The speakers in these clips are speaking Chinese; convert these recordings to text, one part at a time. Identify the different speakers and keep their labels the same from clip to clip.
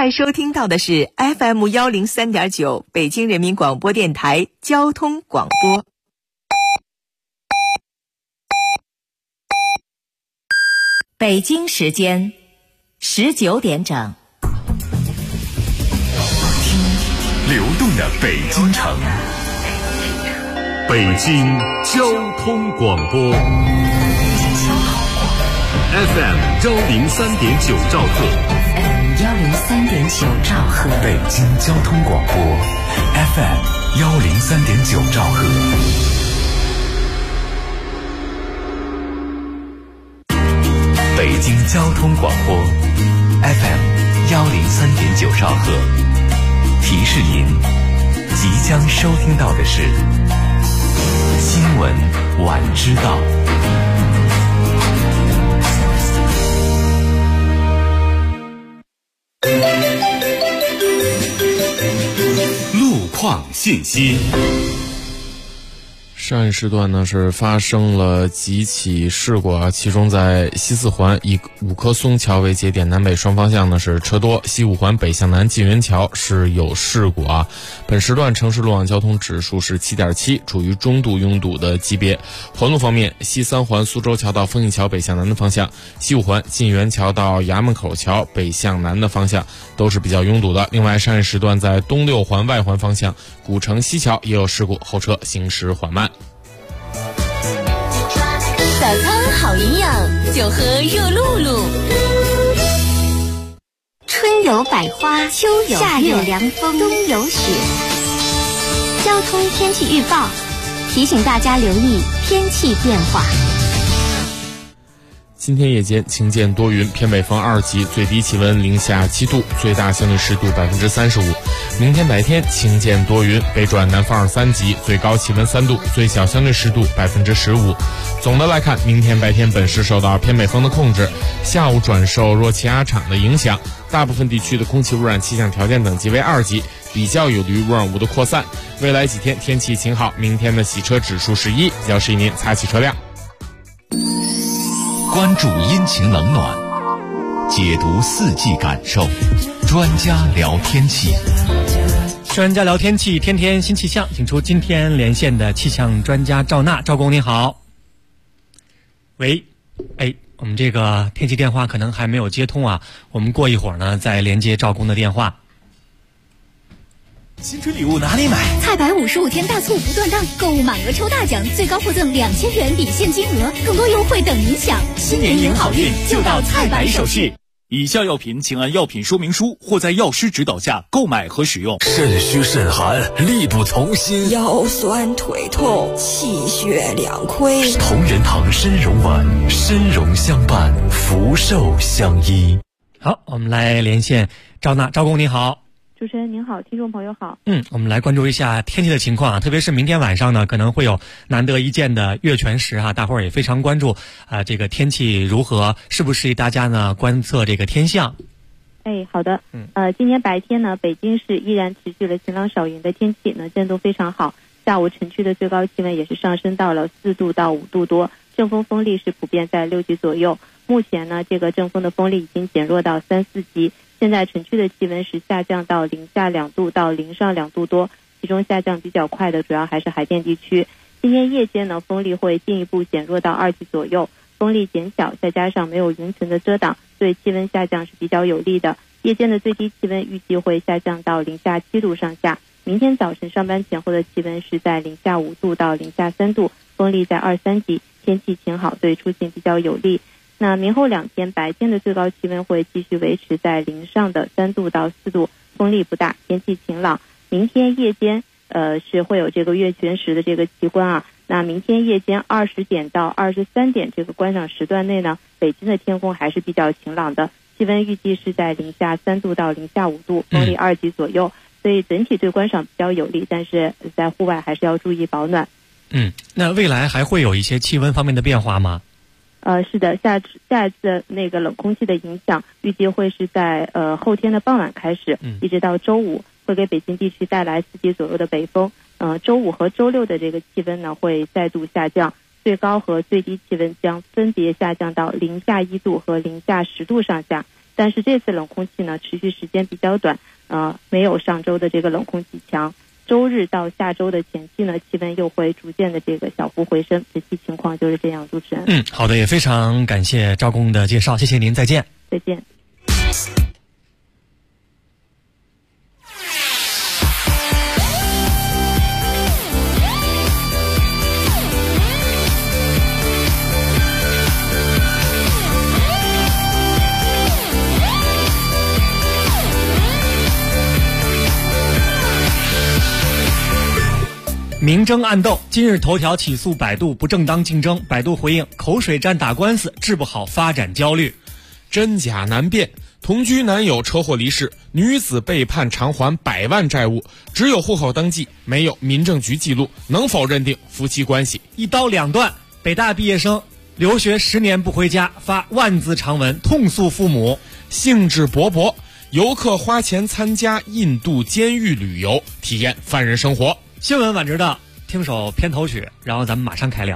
Speaker 1: 在收听到的是 FM103.9 北京人民广播电台交通广播。北京时间19点整。
Speaker 2: 流动的北京城，北京交通广播 FM103.9 兆赫
Speaker 1: 103.9兆赫，
Speaker 2: 北京交通广播 FM103.9 兆赫，北京交通广播 FM103.9 兆赫。提示您，即将收听到的是新闻晚知道。路况信息。
Speaker 3: 上一时段呢是发生了几起事故啊，其中在西四环以五棵松桥为节点，南北双方向呢是车多，西五环北向南进园桥是有事故啊。本时段城市路网交通指数是 7.7， 处于中度拥堵的级别。环路方面，西三环苏州桥到丰益桥北向南的方向，西五环进园桥到衙门口桥北向南的方向都是比较拥堵的。另外，上一时段在东六环外环方向古城西桥也有事故，后车行驶缓慢。
Speaker 4: 早餐好营养，就喝热露露。
Speaker 5: 春有百花，秋有夏有凉风，冬有雪。交通天气预报提醒大家留意天气变化。
Speaker 3: 今天夜间晴间多云，偏北风2级，最低气温零下7度，最大相对湿度35%。明天白天晴间多云，北转南风2-3级，最高气温3度，最小相对湿度15%。总的来看，明天白天本市受到偏北风的控制，下午转受弱气压场的影响，大部分地区的空气污染气象条件等级为2级，比较有利于污染物的扩散。未来几天天气晴好，明天的洗车指数是1，比较适宜您擦洗车辆。
Speaker 2: 关注阴晴冷暖，解读四季感受，专家聊天气。
Speaker 6: 专家聊天气，天天新气象，请出今天连线的气象专家赵娜。赵工您好。喂，我们这个天气电话可能还没有接通啊，我们过一会儿呢再连接赵工的电话。
Speaker 2: 新春礼物哪里买？
Speaker 4: 菜百55天大促不断档，购物满额抽大奖，最高获赠2000元抵现金额，更多优惠等您享。
Speaker 2: 新年迎好运，就到菜百首饰。
Speaker 7: 以下药品请按药品说明书或在药师指导下购买和使用。
Speaker 2: 肾虚肾寒，力不从心，
Speaker 8: 腰酸腿痛，气血两亏。
Speaker 2: 同仁堂参茸丸，参茸相伴，福寿相依。
Speaker 6: 好，我们来连线赵娜。赵工您好。
Speaker 9: 主持人您好，听众朋友好。
Speaker 6: 我们来关注一下天气的情况啊，特别是明天晚上呢，可能会有难得一见的月全食啊，大伙儿也非常关注这个天气如何，适不适宜大家呢观测这个天象？
Speaker 9: 好的。今天白天呢，北京市依然持续了晴朗少云的天气呢，见度非常好。下午城区的最高气温也是上升到了4度到5度多，阵风风力是普遍在6级左右。目前呢，这个阵风的风力已经减弱到3、4级。现在城区的气温是下降到零下2度到零上2度多，其中下降比较快的主要还是海淀地区。今天夜间呢，风力会进一步减弱到2级左右，风力减小，再加上没有云层的遮挡，对气温下降是比较有利的。夜间的最低气温预计会下降到零下7度上下。明天早晨上班前后的气温是在零下5度到零下3度，风力在2、3级，天气晴好，对出行比较有利。那明后2天白天的最高气温会继续维持在零上的3度到4度，风力不大，天气晴朗。明天夜间是会有这个月全食的这个奇观啊。那明天夜间20点到23点这个观赏时段内呢，北京的天空还是比较晴朗的，气温预计是在零下3度到零下5度，风力2级左右，所以整体对观赏比较有利，但是在户外还是要注意保暖。
Speaker 6: 那未来还会有一些气温方面的变化吗？
Speaker 9: 是的，下一次那个冷空气的影响预计会是在后天的傍晚开始，一直到周五，会给北京地区带来4级左右的北风。周五和周六的这个气温呢会再度下降，最高和最低气温将分别下降到零下1度和零下10度上下。 但是这次冷空气呢持续时间比较短，没有上周的这个冷空气强。周日到下周的前期呢，气温又会逐渐的这个小幅回升，实际情况就是这样。主持人，
Speaker 6: 好的，也非常感谢赵工的介绍，谢谢您，再见。
Speaker 9: 再见。
Speaker 6: 明争暗斗，今日头条起诉百度不正当竞争，百度回应口水战打官司治不好发展焦虑。
Speaker 3: 真假难辨，同居男友车祸离世，女子被判偿还100万债务，只有户口登记，没有民政局记录，能否认定夫妻关系？
Speaker 6: 一刀两断，北大毕业生留学10年不回家，发万字长文痛诉父母。
Speaker 3: 兴致勃勃，游客花钱参加印度监狱旅游，体验犯人生活。
Speaker 6: 新闻晚知道，听首片头曲，然后咱们马上开聊。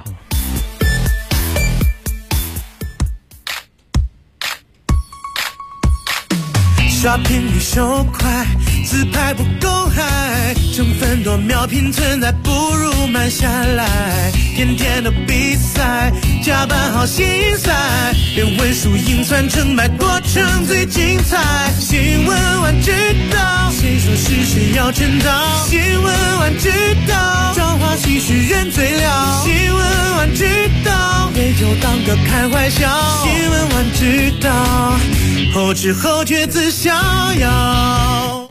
Speaker 10: 刷屏率手快，自拍不够嗨，成分多秒拼存在，不如慢下来。天天的比赛，加班好心塞，连文书硬算成败，过程最精彩。新闻晚知道，谁说是谁要称道？新闻晚知道，朝花夕拾人最了。新闻晚知道，别就当个开怀笑。新闻晚知道，后知后觉自逍遥。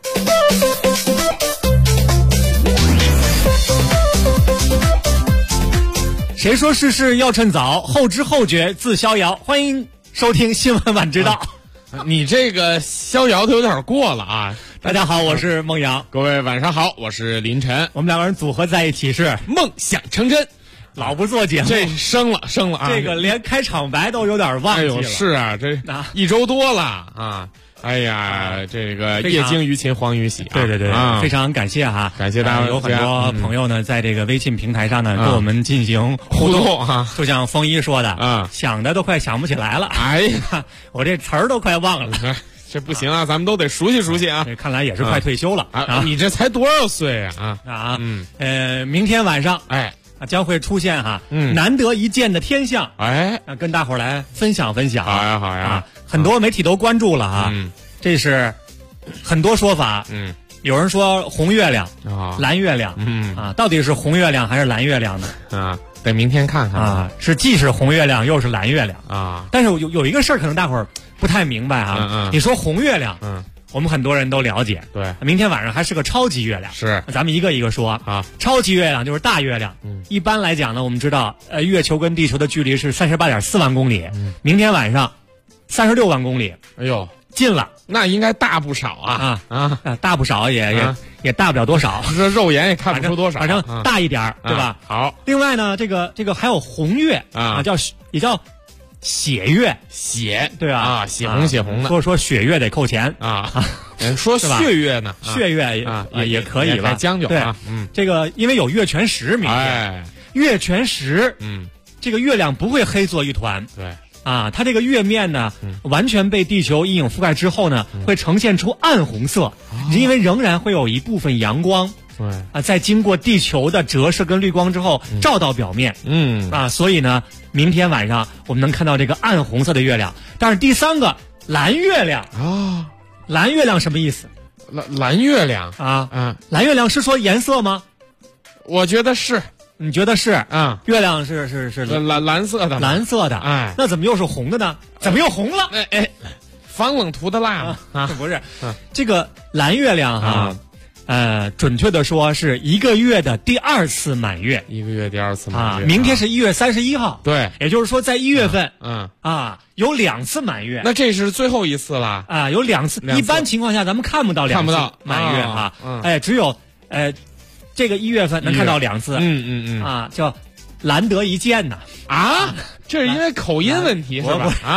Speaker 6: 谁说事事要趁早，后知后觉自逍遥。欢迎收听新闻晚知道。
Speaker 3: 你这个逍遥的有点过了啊！
Speaker 6: 大家好，我是孟阳。
Speaker 3: 各位晚上好，我是林晨。
Speaker 6: 我们两个人组合在一起是
Speaker 3: 梦想成真。
Speaker 6: 老不做节目，
Speaker 3: 这生了啊！
Speaker 6: 这个连开场白都有点忘记了。
Speaker 3: 哎呦，是啊，这1周多了啊！哎呀，这个业精于勤，荒于喜啊！
Speaker 6: 对对对，非常感谢哈，
Speaker 3: 感谢大家。
Speaker 6: 有很多朋友呢，在这个微信平台上呢，跟我们进行互动
Speaker 3: 啊。
Speaker 6: 就像风一说的，想的都快想不起来了。
Speaker 3: 哎呀，
Speaker 6: 我这词儿都快忘了。
Speaker 3: 这不行啊，咱们都得熟悉熟悉啊！
Speaker 6: 这看来也是快退休了
Speaker 3: 啊！你这才多少岁啊？
Speaker 6: 明天晚上将会出现难得一见的天象，跟大伙儿来分享分享。
Speaker 3: 好呀好呀，
Speaker 6: 很多媒体都关注了这是很多说法。有人说红月亮蓝月亮到底是红月亮还是蓝月亮呢？
Speaker 3: 得明天看看
Speaker 6: 啊，是既是红月亮又是蓝月亮
Speaker 3: 啊。
Speaker 6: 但是有一个事儿可能大伙儿不太明白你说红月亮我们很多人都了解，
Speaker 3: 对，
Speaker 6: 明天晚上还是个超级月亮，
Speaker 3: 是，
Speaker 6: 咱们一个一个说啊。超级月亮就是大月亮，一般来讲呢，我们知道，月球跟地球的距离是38.4万公里，明天晚上36万公里，
Speaker 3: 哎呦，
Speaker 6: 近了，
Speaker 3: 那应该大不少
Speaker 6: 大不少也大不了多少，
Speaker 3: 这肉眼也看不出多少，
Speaker 6: 反正大一点对吧？
Speaker 3: 好，
Speaker 6: 另外呢，这个还有红月也叫血月，
Speaker 3: 血
Speaker 6: 对吧？
Speaker 3: 血红血红的。
Speaker 6: 说血月得扣钱
Speaker 3: 说血月呢？
Speaker 6: 血月也可以吧？
Speaker 3: 将就
Speaker 6: 对，这个因为有月全食，明天月全食，这个月亮不会黑作一团，
Speaker 3: 对
Speaker 6: 它这个月面呢，完全被地球阴影覆盖之后呢，会呈现出暗红色，因为仍然会有一部分阳光。
Speaker 3: 对
Speaker 6: 在经过地球的折射跟绿光之后，照到表面，所以呢，明天晚上我们能看到这个暗红色的月亮。但是第三个蓝月亮蓝月亮什么意思？
Speaker 3: 蓝月亮
Speaker 6: 蓝月亮是说颜色吗？
Speaker 3: 我觉得是。
Speaker 6: 你觉得是？月亮是
Speaker 3: 蓝色的，
Speaker 6: 蓝色的。那怎么又是红的呢？怎么又红了？
Speaker 3: 防冷涂的蜡
Speaker 6: 不是，这个蓝月亮准确的说是1个月的第2次满月
Speaker 3: ，1个月第2次满月。
Speaker 6: 明天是1月31号，
Speaker 3: 对，
Speaker 6: 也就是说在1月份，有2次满月。
Speaker 3: 那这是最后一次了
Speaker 6: 有2次。一般情况下咱们看不到2次满月只有这个1月份能看到2次，叫难得一见呐
Speaker 3: 这是因为口音问题是吧？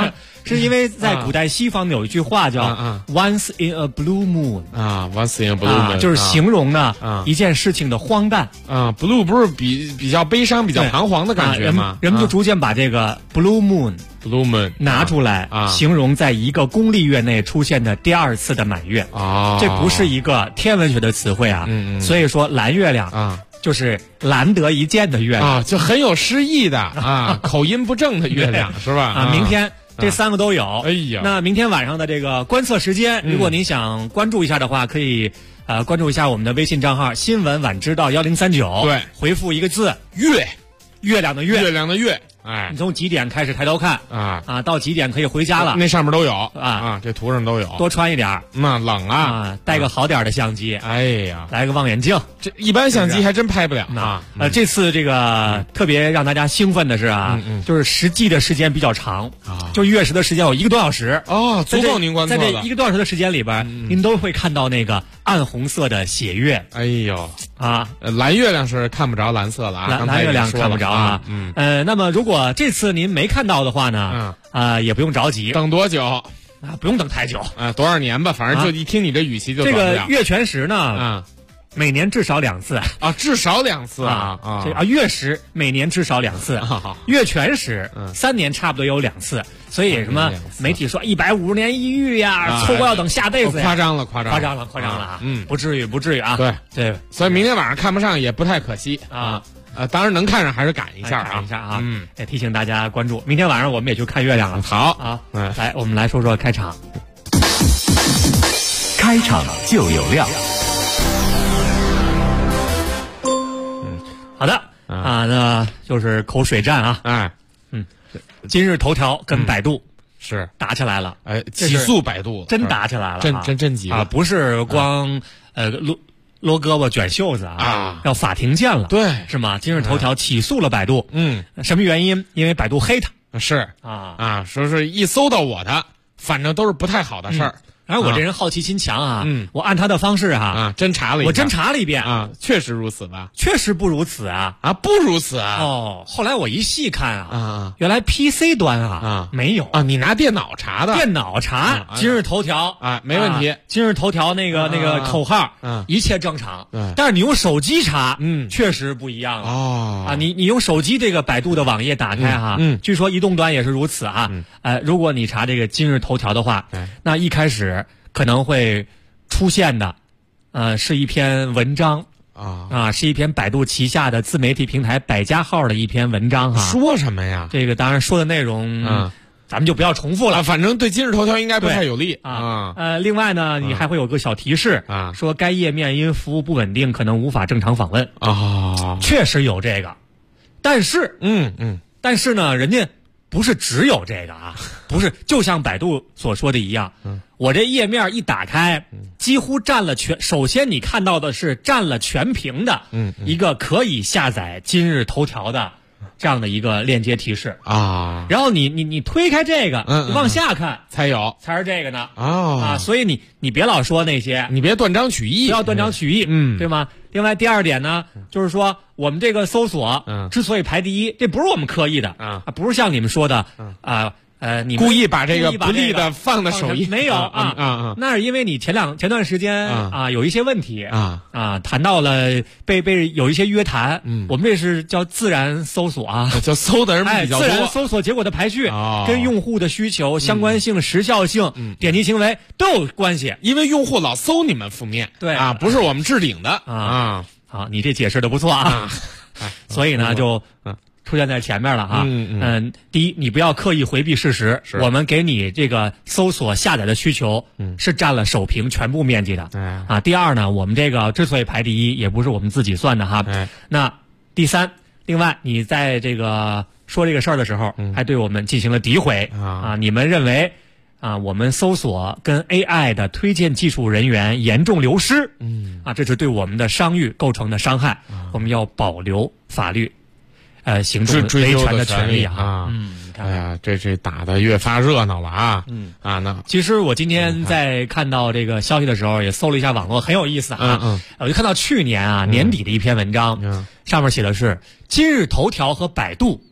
Speaker 6: 是因为在古代西方有一句话叫 "Once in a blue moon"
Speaker 3: 啊 ，Once in a blue moon，
Speaker 6: 就是形容呢一件事情的荒诞
Speaker 3: 啊。blue 不是比较悲伤、比较彷徨的感觉吗？
Speaker 6: 人们就逐渐把这个 blue moon 拿出来形容在一个公历月内出现的第2次的满月啊，这不是一个天文学的词汇啊。所以说蓝月亮啊。就是难得一见的月亮
Speaker 3: 啊，就很有诗意的啊，口音不正的月亮是吧？
Speaker 6: 啊，明天这3个都有。
Speaker 3: 哎呀，
Speaker 6: 那明天晚上的这个观测时间，如果您想关注一下的话，可以关注一下我们的微信账号“新闻晚知道1039”，
Speaker 3: 对，
Speaker 6: 回复一个字“月亮的月”，
Speaker 3: 月亮的月。哎，
Speaker 6: 你从几点开始抬头看啊？到几点可以回家了？
Speaker 3: 那上面都有啊，这图上都有。
Speaker 6: 多穿一点，
Speaker 3: 那冷啊，
Speaker 6: 带个好点的相机。
Speaker 3: 哎呀，
Speaker 6: 来个望远镜，
Speaker 3: 这一般相机还真拍不了
Speaker 6: 啊。这次这个特别让大家兴奋的是就是实际的时间比较长啊，就月食的时间有1个多小时
Speaker 3: 哦，足够您观测
Speaker 6: 的。在这1个多小时的时间里边，您都会看到那个暗红色的血月。
Speaker 3: 哎呦啊，蓝月亮是看不着蓝色了啊，
Speaker 6: 蓝月亮看不着啊。那么如果这次您没看到的话呢，也不用着急，
Speaker 3: 等多久
Speaker 6: 啊？不用等太久
Speaker 3: 啊，多少年吧，反正就一听你这语气就
Speaker 6: 这个月全食呢，每年至少2次
Speaker 3: 啊，至少2次啊
Speaker 6: 月食每年至少2次，月全食3年差不多有2次，所以什么媒体说150年一遇呀，错过要等下辈子呀，
Speaker 3: 夸张了
Speaker 6: 啊，不至于啊，
Speaker 3: 对，所以明天晚上看不上也不太可惜啊。当然能看上还是赶一下
Speaker 6: 啊！也提醒大家关注，明天晚上我们也去看月亮了。
Speaker 3: 好
Speaker 6: 啊，来，我们来说说开场。
Speaker 2: 开场就有料。
Speaker 6: 好的那就是口水战啊！今日头条跟百度
Speaker 3: 是
Speaker 6: 打起来了，
Speaker 3: 起诉百度，
Speaker 6: 真打起来了，
Speaker 3: 真急
Speaker 6: 啊！不是光搂胳膊卷袖子啊！要法庭见了，
Speaker 3: 对，
Speaker 6: 是吗？今日头条起诉了百度，什么原因？因为百度黑他，
Speaker 3: 是说是一搜到我的，反正都是不太好的事儿。
Speaker 6: 然后我这人好奇心强啊，我按他的方式
Speaker 3: 真查了
Speaker 6: 一遍
Speaker 3: 啊，确实如此吧？
Speaker 6: 确实不如此
Speaker 3: 不如此啊！
Speaker 6: 哦，后来我一细看原来 PC 端没有
Speaker 3: 你拿电脑查的？
Speaker 6: 电脑查今日头条
Speaker 3: 没问题。
Speaker 6: 今日头条那个口号一切正常，但是你用手机查确实不一样了你用手机这个百度的网页打开据说移动端也是如此如果你查这个今日头条的话，那一开始可能会出现的，是一篇文章是一篇百度旗下的自媒体平台百家号的一篇文章
Speaker 3: 说什么呀？
Speaker 6: 这个当然说的内容，咱们就不要重复了。
Speaker 3: 反正对今日头条应该不太有利
Speaker 6: 另外呢，你还会有个小提示说该页面因服务不稳定，可能无法正常访问确实有这个，但是但是呢，人家不是只有这个不是，就像百度所说的一样，我这页面一打开，几乎占了首先你看到的是占了全屏的一个可以下载今日头条的这样的一个链接提示然后你推开这个，你往下看才是这个呢所以你别老说那些，
Speaker 3: 你别断章取义，
Speaker 6: 不要断章取义，对吗？另外第二点呢，就是说我们这个搜索之所以排第一，这不是我们刻意的不是像你们说的你
Speaker 3: 故意把这个不利的放在首页，
Speaker 6: 没有那是因为你前段时间有一些问题谈到了被有一些约谈，我们这是叫自然搜索
Speaker 3: 叫搜的人比较多，
Speaker 6: 自然搜索结果的排序跟用户的需求、相关性、时效性、点击行为都有关系，
Speaker 3: 因为用户老搜你们负面，
Speaker 6: 对
Speaker 3: 不是我们置顶的
Speaker 6: 好，你这解释的不错所以呢就出现在前面了第一，你不要刻意回避事实，我们给你这个搜索下载的需求是占了首屏全部面积的第二呢，我们这个之所以排第一，也不是我们自己算的那第三，另外你在这个说这个事儿的时候，还对我们进行了诋毁你们认为我们搜索跟 AI 的推荐技术人员严重流失这是对我们的商誉构成的伤害我们要保留法律行动维权的权利
Speaker 3: 哎呀，这打得越发热闹了那
Speaker 6: 其实我今天在看到这个消息的时候，也搜了一下网络，很有意思我就看到去年年底的一篇文章，上面写的是今日头条和百度必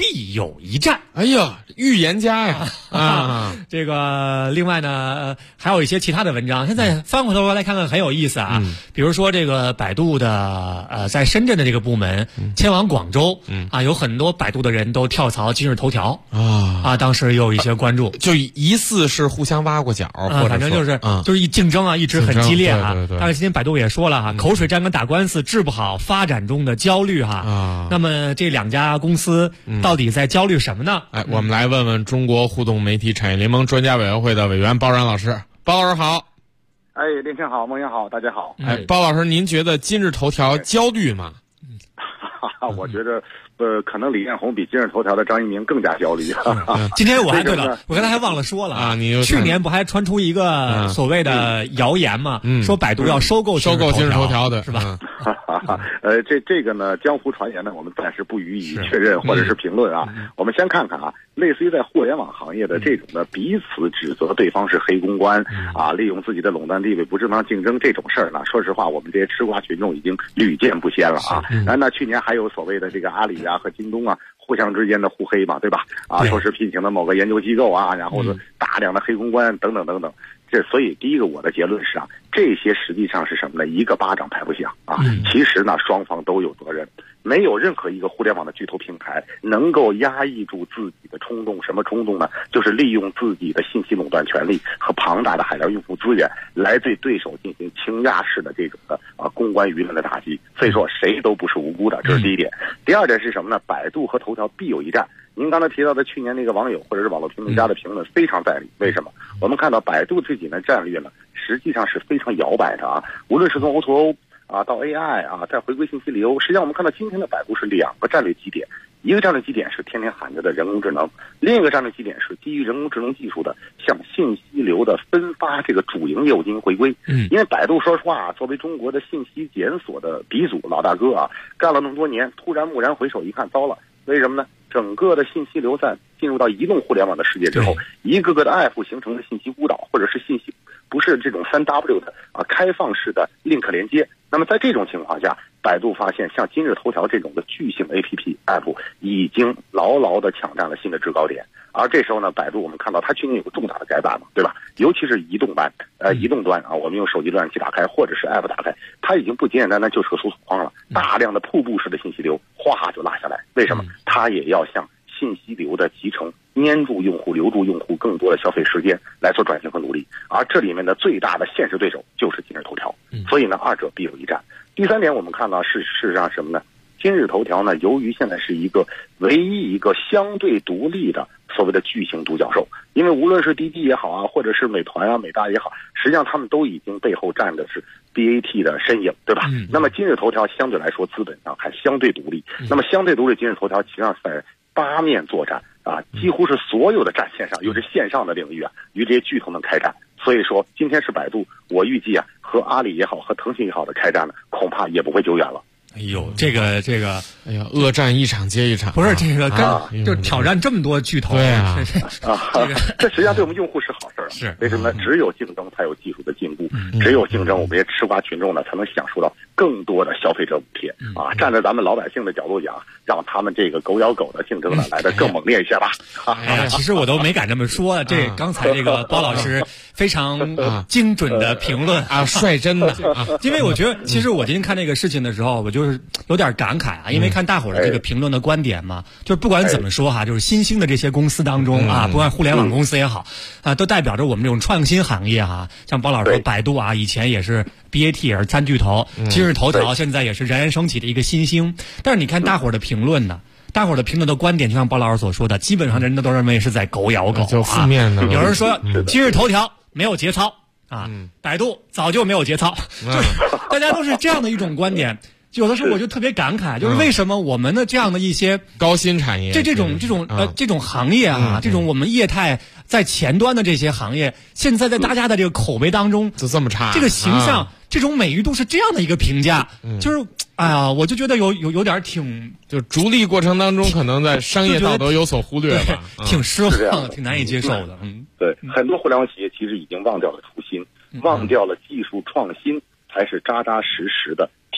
Speaker 6: 必有一战。
Speaker 3: 哎呀，预言家呀！
Speaker 6: 这个另外呢，还有一些其他的文章。现在翻回头来看看，很有意思啊。比如说这个百度的在深圳的这个部门迁往广州，有很多百度的人都跳槽今日头条当时有一些关注，
Speaker 3: 就疑似是互相挖过角，或者
Speaker 6: 反正就是一竞争一直很激烈
Speaker 3: 对。
Speaker 6: 但是今天百度也说了口水战跟打官司治不好发展中的焦虑那么这两家公司到底在焦虑什么呢？
Speaker 3: 我们来问问中国互动媒体产业联盟专家委员会的委员包然老师。包老师好。
Speaker 11: 连天好，梦阳好，大家好。
Speaker 3: 包老师，您觉得今日头条焦虑吗？
Speaker 11: 我觉得可能李彦宏比今日头条的张一鸣更加焦虑。
Speaker 6: 今天我还对了，我刚才还忘了说了去年不还传出一个所谓的谣言嘛，说百度要收购今
Speaker 3: 日头条的
Speaker 6: 是吧？
Speaker 11: 这个呢，江湖传言呢，我们暂时不予以确认或者是评论我们先看看类似于在互联网行业的这种的彼此指责对方是黑公关利用自己的垄断地位不正当竞争这种事儿呢，说实话，我们这些吃瓜群众已经屡见不鲜了那去年还有所谓的这个阿里和京东互相之间的互黑嘛，对吧？说是聘请的某个研究机构然后呢大量的黑公关等等等等。所以第一个我的结论是这些实际上是什么呢？一个巴掌拍不响其实呢，双方都有责任。没有任何一个互联网的巨头平台能够压抑住自己的冲动。什么冲动呢？就是利用自己的信息垄断权利和庞大的海量用户资源来对对手进行倾轧式的这种的公关舆论的打击。所以说谁都不是无辜的，这是第一点。第二点是什么呢？百度和头条必有一战。您刚才提到的去年那个网友或者是网络评论家的评论非常在理。为什么？我们看到百度这几年战略呢，实际上是非常摇摆的无论是从 O2O到 AI 再回归信息流，实际上我们看到今天的百度是两个战略基点。一个战略基点是天天喊着的人工智能，另一个战略基点是基于人工智能技术的向信息流的分发这个主营业务进行回归。因为百度说实话作为中国的信息检索的鼻祖老大哥干了那么多年，突然蓦然回首一看，糟了。为什么呢？整个的信息流在进入到移动互联网的世界之后，一个个的 app 形成的信息孤岛，或者是信息不是这种3W 的开放式的 link 连接。那么在这种情况下，百度发现像今日头条这种的巨型 app 已经牢牢地抢占了新的制高点。而这时候呢，百度我们看到它去年有个重大的改版嘛，对吧？尤其是移动端我们用手机浏览器打开或者是 app 打开，它已经不简简单单就是个搜索框了，大量的瀑布式的信息流哗就拉下来。为什么？它也要向信息流的集成粘住用户、留住用户更多的消费时间来做转型和努力。而这里面的最大的现实对手就是今日头条。所以呢，二者必有一战。第三点我们看到事实上什么呢？今日头条呢，由于现在是唯一一个相对独立的所谓的巨型独角兽，因为无论是滴滴也好或者是美团美大也好，实际上他们都已经背后站的是 BAT 的身影，对吧？那么今日头条相对来说资本上还相对独立。那么相对独立，今日头条实际上在八面作战几乎是所有的战线上，尤其是线上的领域与这些巨头们开战。所以说今天是百度，我预计和阿里也好，和腾讯也好的开战呢，恐怕也不会久远了。
Speaker 6: 哎呦，这个，
Speaker 3: 哎呀，恶战一场接一场。
Speaker 6: 不是这个，就挑战这么多巨头。
Speaker 3: 对
Speaker 11: 这实际上对我们用户是好事儿。
Speaker 6: 是
Speaker 11: 为什么呢？只有竞争才有技术的进步，只有竞争，我们这些吃瓜群众呢才能享受到更多的消费者补贴站在咱们老百姓的角度讲，让他们这个狗咬狗的竞争呢来得更猛烈一些吧。
Speaker 6: 其实我都没敢这么说。刚才这个包老师非常精准的评论
Speaker 3: 率真的
Speaker 6: 因为我觉得，其实我今天看这个事情的时候，我就是有点感慨因为看大伙儿的这个评论的观点嘛，就是不管怎么说就是新兴的这些公司当中不管互联网公司也好都代表着我们这种创新行业像包老师说，百度以前也是 BAT 也是3巨头，今日头条现在也是冉冉升起的一个新兴。但是你看大伙儿的评论呢，大伙儿的评论的观点，就像包老师所说的，基本上人都认为是在狗咬狗，
Speaker 3: 就负面的。
Speaker 6: 有人说今日头条没有节操百度早就没有节操，就是大家都是这样的一种观点。有的时候我就特别感慨，就是为什么我们的这样的一些
Speaker 3: 高新产业，
Speaker 6: 这种行业这种我们业态在前端的这些行业，现在在大家的这个口碑当中
Speaker 3: 就这么差，
Speaker 6: 这个形象这种美誉度是这样的一个评价，就是我就觉得有点
Speaker 3: 就逐利过程当中可能在商业道德有所忽略吧，
Speaker 6: 挺失望，挺难以接受的。
Speaker 11: 对，很多互联网企业其实已经忘掉了初心，忘掉了技术创新才是扎扎实实的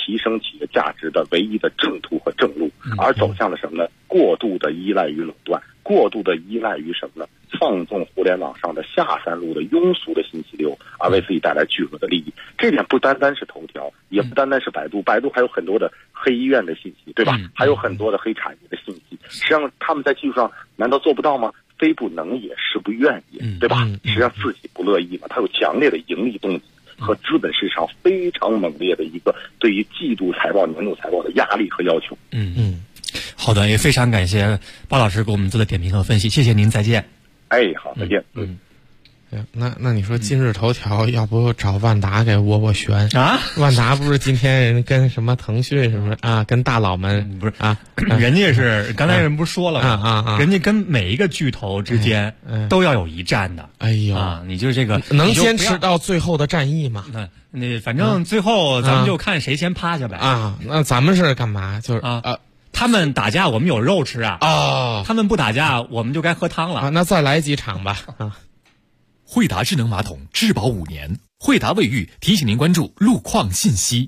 Speaker 11: 提升企业价值的唯一的正途和正路，而走向了什么呢？过度的依赖于垄断，过度的依赖于什么呢？放纵互联网上的下三路的庸俗的信息流，而为自己带来巨额的利益。这点不单单是头条，也不单单是百度，百度还有很多的黑医院的信息，对吧？还有很多的黑产业的信息。实际上他们在技术上难道做不到吗？非不能也，是不愿意，对吧？实际上自己不乐意嘛，他有强烈的盈利动机和资本市场非常猛烈的一个对于季度财报、年度财报的压力和要求。
Speaker 6: 好的，也非常感谢包老师给我们做的点评和分析，谢谢您，再见。
Speaker 11: 好，再见。
Speaker 3: 那你说今日头条要不找万达给斡旋
Speaker 6: 啊？
Speaker 3: 万达不是今天人跟什么腾讯什么啊，跟大佬们
Speaker 6: 不是啊？人家是刚才人不是说了吗？人家跟每一个巨头之间都要有一战的。
Speaker 3: 哎呦
Speaker 6: 啊，你就是这个
Speaker 3: 能坚持到最后的战役吗？
Speaker 6: 那反正最后咱们就看谁先趴下呗。
Speaker 3: 啊，那咱们是干嘛？就是
Speaker 6: 他们打架我们有肉吃啊！他们不打架我们就该喝汤了。
Speaker 3: 那再来几场吧。
Speaker 7: 惠达智能马桶质保5年，惠达卫浴提醒您关注路况信息。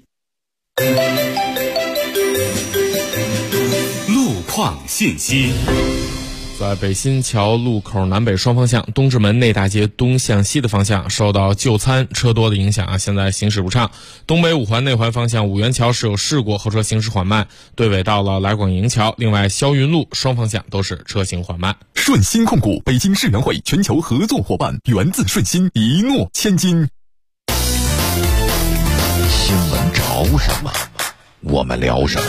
Speaker 7: 路况信息。
Speaker 3: 在北新桥路口南北双方向东直门内大街东向西的方向受到就餐车多的影响现在行驶不畅。东北五环内环方向五元桥是有事故，后车行驶缓慢，对尾到了来广营桥。另外霄云路双方向都是车行缓慢。
Speaker 12: 顺鑫控股北京世园会全球合作伙伴，源自顺鑫，一诺千金。
Speaker 13: 新闻找什么，我们聊什么。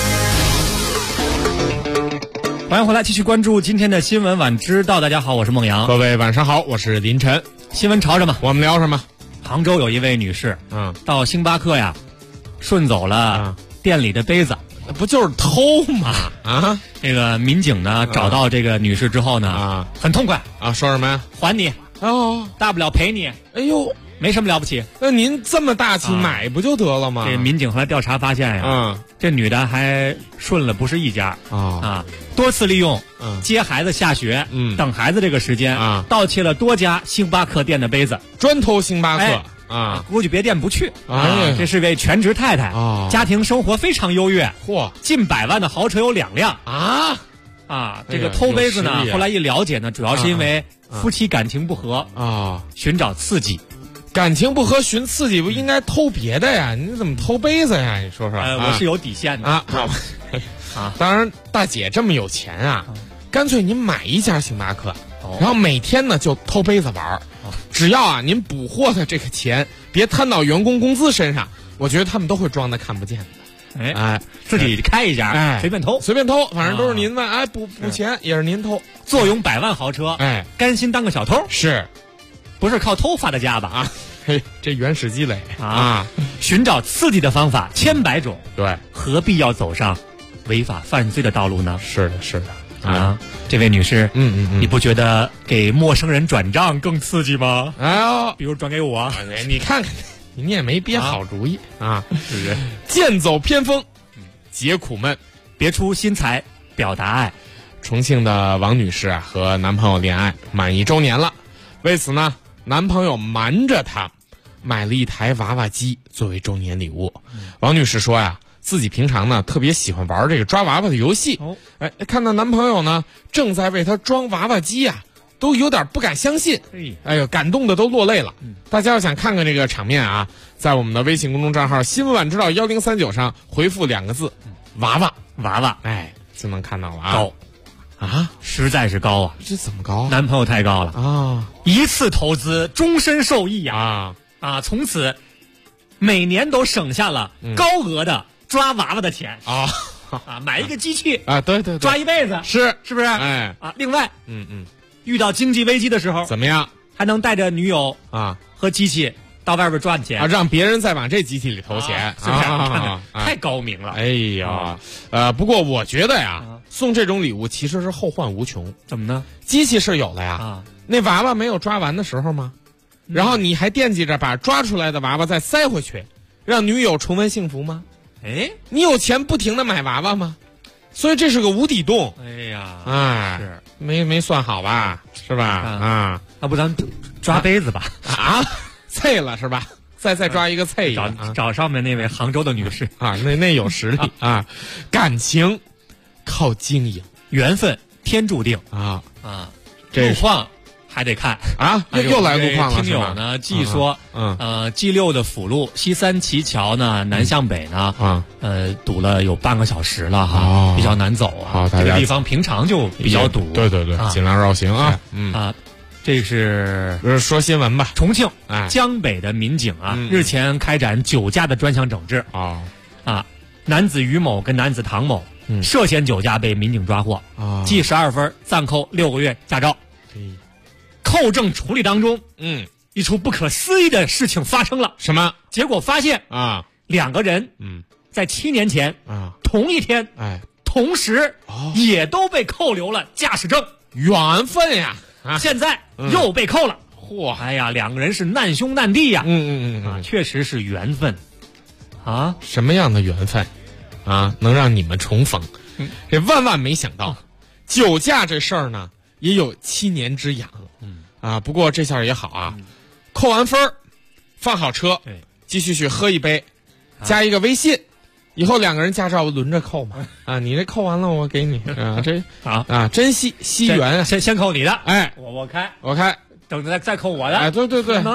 Speaker 6: 欢迎回来，继续关注今天的新闻晚知道。大家好，我是孟阳。
Speaker 3: 各位晚上好，我是林晨。
Speaker 6: 新闻潮什么？
Speaker 3: 我们聊什么？
Speaker 6: 杭州有一位女士，到星巴克呀，顺走了店里的杯子，
Speaker 3: 不就是偷吗？啊，
Speaker 6: 这个民警呢找到这个女士之后呢，很痛快
Speaker 3: 啊，说什么呀？
Speaker 6: 还你
Speaker 3: 哦，
Speaker 6: 大不了赔你。
Speaker 3: 哎呦，
Speaker 6: 没什么了不起。
Speaker 3: 那您这么大气买不就得了吗？
Speaker 6: 这民警后来调查发现呀，这女的还顺了不是一家多次利用接孩子下学、等孩子这个时间盗窃了多家星巴克店的杯子，
Speaker 3: 专偷星巴克。
Speaker 6: 估计别店不去。这是位全职太太，家庭生活非常优越，近100万的豪车有2辆这个偷杯子呢，后来一了解呢，主要是因为夫妻感情不和寻找刺激。
Speaker 3: 感情不和寻刺激不应该偷别的呀？你怎么偷杯子呀？你说说。
Speaker 6: 我是有底线的
Speaker 3: 当然，大姐这么有钱干脆您买一家星巴克，然后每天呢就偷杯子玩。只要您捕获的这个钱别摊到员工工资身上，我觉得他们都会装的看不见的。
Speaker 6: 自己开一家，随便偷，
Speaker 3: 反正都是您的。补钱也是您偷，
Speaker 6: 坐拥100万豪车，甘心当个小偷，
Speaker 3: 是
Speaker 6: 不是靠偷发的家吧？
Speaker 3: 这原始积累
Speaker 6: 寻找刺激的方法千百种，
Speaker 3: 对，
Speaker 6: 何必要走上违法犯罪的道路呢？
Speaker 3: 是的，
Speaker 6: 这位女士，你不觉得给陌生人转账更刺激吗？比如转给我，
Speaker 3: 你看看，你也没憋好主意剑走偏锋，解苦闷，
Speaker 6: 别出心裁，表达爱。
Speaker 3: 重庆的王女士和男朋友恋爱满1周年了，为此呢，男朋友瞒着她买了一台娃娃机作为周年礼物。王女士说呀，自己平常呢特别喜欢玩这个抓娃娃的游戏，看到男朋友呢正在为她装娃娃机都有点不敢相信，哎呦，感动的都落泪了。大家要想看看这个场面在我们的微信公众账号新闻晚知道1039上回复2个字娃娃，就能看到了
Speaker 6: 高实在是高啊！
Speaker 3: 这怎么高？
Speaker 6: 男朋友太高了一次投资终身受益从此每年都省下了高额的抓娃娃的钱买一个机器
Speaker 3: 对，
Speaker 6: 抓一辈子，是不是？另外遇到经济危机的时候
Speaker 3: 怎么样？
Speaker 6: 还能带着女友和机器到外边赚钱
Speaker 3: 让别人再往这机器里投钱，
Speaker 6: 是不是？太高明了。
Speaker 3: 哎呀，不过我觉得送这种礼物其实是后患无穷。
Speaker 6: 怎么呢？
Speaker 3: 机器是有了那娃娃没有抓完的时候吗？然后你还惦记着把抓出来的娃娃再塞回去，让女友重温幸福吗？你有钱不停的买娃娃吗？所以这是个无底洞。是没算好吧？是吧？
Speaker 6: 那不咱抓杯子吧？
Speaker 3: 碎了是吧？ 再抓一个菜呀！
Speaker 6: 找上面那位杭州的女士
Speaker 3: 啊，那有实力啊，感情靠经营，
Speaker 6: 缘分天注定
Speaker 3: 啊。
Speaker 6: 路况还得看
Speaker 3: 啊，又来路况了。
Speaker 6: 听友呢，既说G6的辅路西三旗桥呢，南向北呢，堵了有半个小时了哈，比较难走啊。这个地方平常就比较堵，
Speaker 3: 对，尽量绕行啊。
Speaker 6: 这是
Speaker 3: 说新闻吧。
Speaker 6: 重庆江北的民警啊，日前开展酒驾的专项整治男子于某跟男子唐某涉嫌酒驾被民警抓获，记12分，暂扣6个月驾照。扣证处理当中，一出不可思议的事情发生了。
Speaker 3: 什么？
Speaker 6: 结果发现两个人在7年前同一天同时也都被扣留了驾驶证。
Speaker 3: 缘分呀！
Speaker 6: 现在又被扣了。
Speaker 3: 嚯！
Speaker 6: 哎呀，两个人是难兄难弟呀！确实是缘分啊！
Speaker 3: 什么样的缘分啊，能让你们重逢？这万万没想到，酒驾这事儿呢，也有7年之痒。不过这下也好啊，扣完分儿，放好车，继续去喝一杯，加一个微信，以后两个人驾照轮着扣嘛。你这扣完了我给你珍惜惜缘，
Speaker 6: 先扣你的，我开，等着再扣我的。
Speaker 3: 对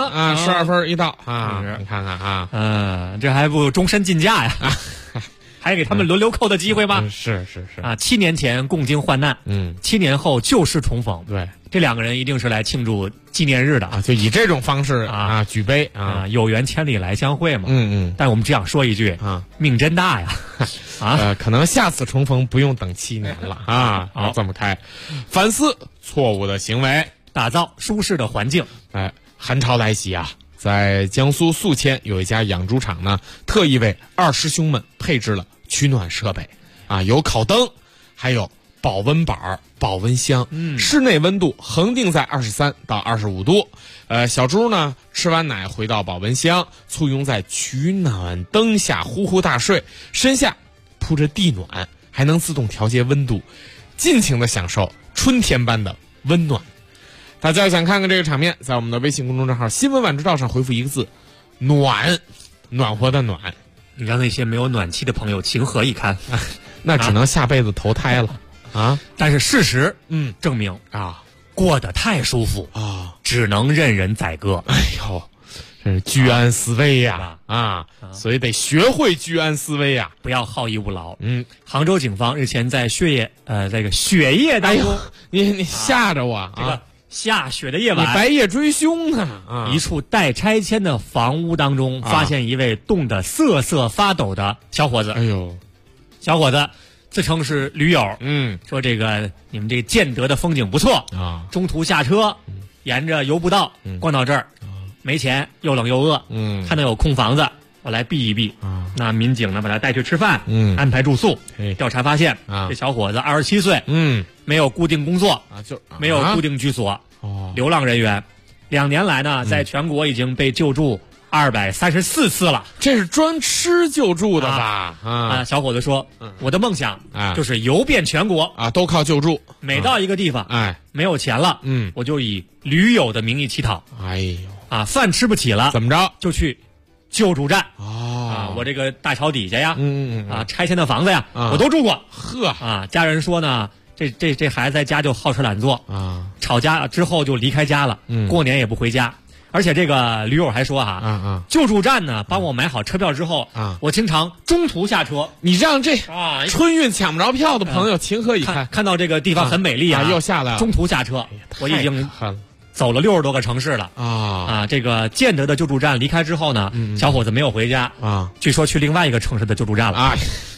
Speaker 3: ，12分一到你看看
Speaker 6: 这还不终身禁驾呀？还给他们轮流扣的机会吗？
Speaker 3: 是
Speaker 6: 7年前共经患难，7年后旧事重逢。
Speaker 3: 对，
Speaker 6: 这两个人一定是来庆祝纪念日的
Speaker 3: 就以这种方式举杯
Speaker 6: 有缘千里来相会嘛。但我们只想说一句命真大呀！
Speaker 3: 可能下次重逢不用等7年了要这么开。反思错误的行为，
Speaker 6: 打造舒适的环境。
Speaker 3: 寒潮来袭啊！在江苏宿迁有一家养猪场呢，特意为二师兄们配置了取暖设备有烤灯，还有保温板、保温箱，室内温度恒定在23到25度。小猪呢吃完奶回到保温箱，簇拥在取暖灯下呼呼大睡，身下铺着地暖，还能自动调节温度，尽情的享受春天般的温暖。大家想看看这个场面，在我们的微信公众账号新闻晚知道上回复一个字暖，暖和的暖。
Speaker 6: 你让那些没有暖气的朋友情何以堪？
Speaker 3: 那只能下辈子投胎了
Speaker 6: 但是事实证明过得太舒服只能任人宰割。
Speaker 3: 哎呦，这是居安思危呀所以得学会居安思危呀，
Speaker 6: 不要好逸恶劳。杭州警方日前在血液当中，
Speaker 3: 你吓着我
Speaker 6: 这个下雪的夜晚，
Speaker 3: 你白夜追凶呢
Speaker 6: 一处待拆迁的房屋当中发现一位冻得瑟瑟发抖的小伙子。
Speaker 3: 哎呦，
Speaker 6: 小伙子自称是驴友，说这个你们这建德的风景不错中途下车，沿着游步道逛到这儿，没钱又冷又饿，看到有空房子，我来避一避。那民警呢把他带去吃饭，安排住宿。调查发现这小伙子27岁，没有固定工作没有固定居所，流浪人员。2年来呢，在全国已经被救助234次了。
Speaker 3: 这是专吃救助的吧？
Speaker 6: 小伙子说，我的梦想就是游遍全国
Speaker 3: 都靠救助。
Speaker 6: 每到一个地方没有钱了，我就以驴友的名义乞讨。
Speaker 3: 哎呦
Speaker 6: 饭吃不起了，
Speaker 3: 怎么着
Speaker 6: 就去救助站我这个大桥底下呀拆迁的房子呀我都住过。家人说呢，这孩子在家就好吃懒做吵架之后就离开家了，过年也不回家。而且这个驴友还说救助站呢帮我买好车票之后我经常中途下车。
Speaker 3: 你让这春运抢不着票的朋友情何以堪？
Speaker 6: 看到这个地方很美丽
Speaker 3: 又下来了，
Speaker 6: 中途下车。我已经走了60多个城市了这个建德的救助站离开之后呢，小伙子没有回家据说去另外一个城市的救助站了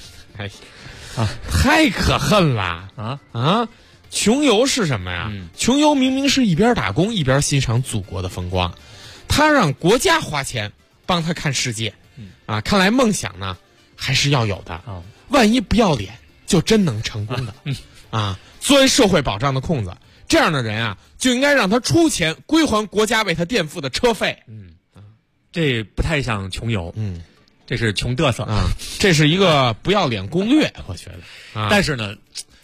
Speaker 3: 太可恨了穷游是什么呀？穷游明明是一边打工一边欣赏祖国的风光，他让国家花钱帮他看世界看来梦想呢还是要有的万一不要脸就真能成功的作为社会保障的空子，这样的人就应该让他出钱归还国家为他垫付的车费。
Speaker 6: 这不太像穷游，这是穷嘚瑟
Speaker 3: 这是一个不要脸攻略，我觉得
Speaker 6: 但是呢，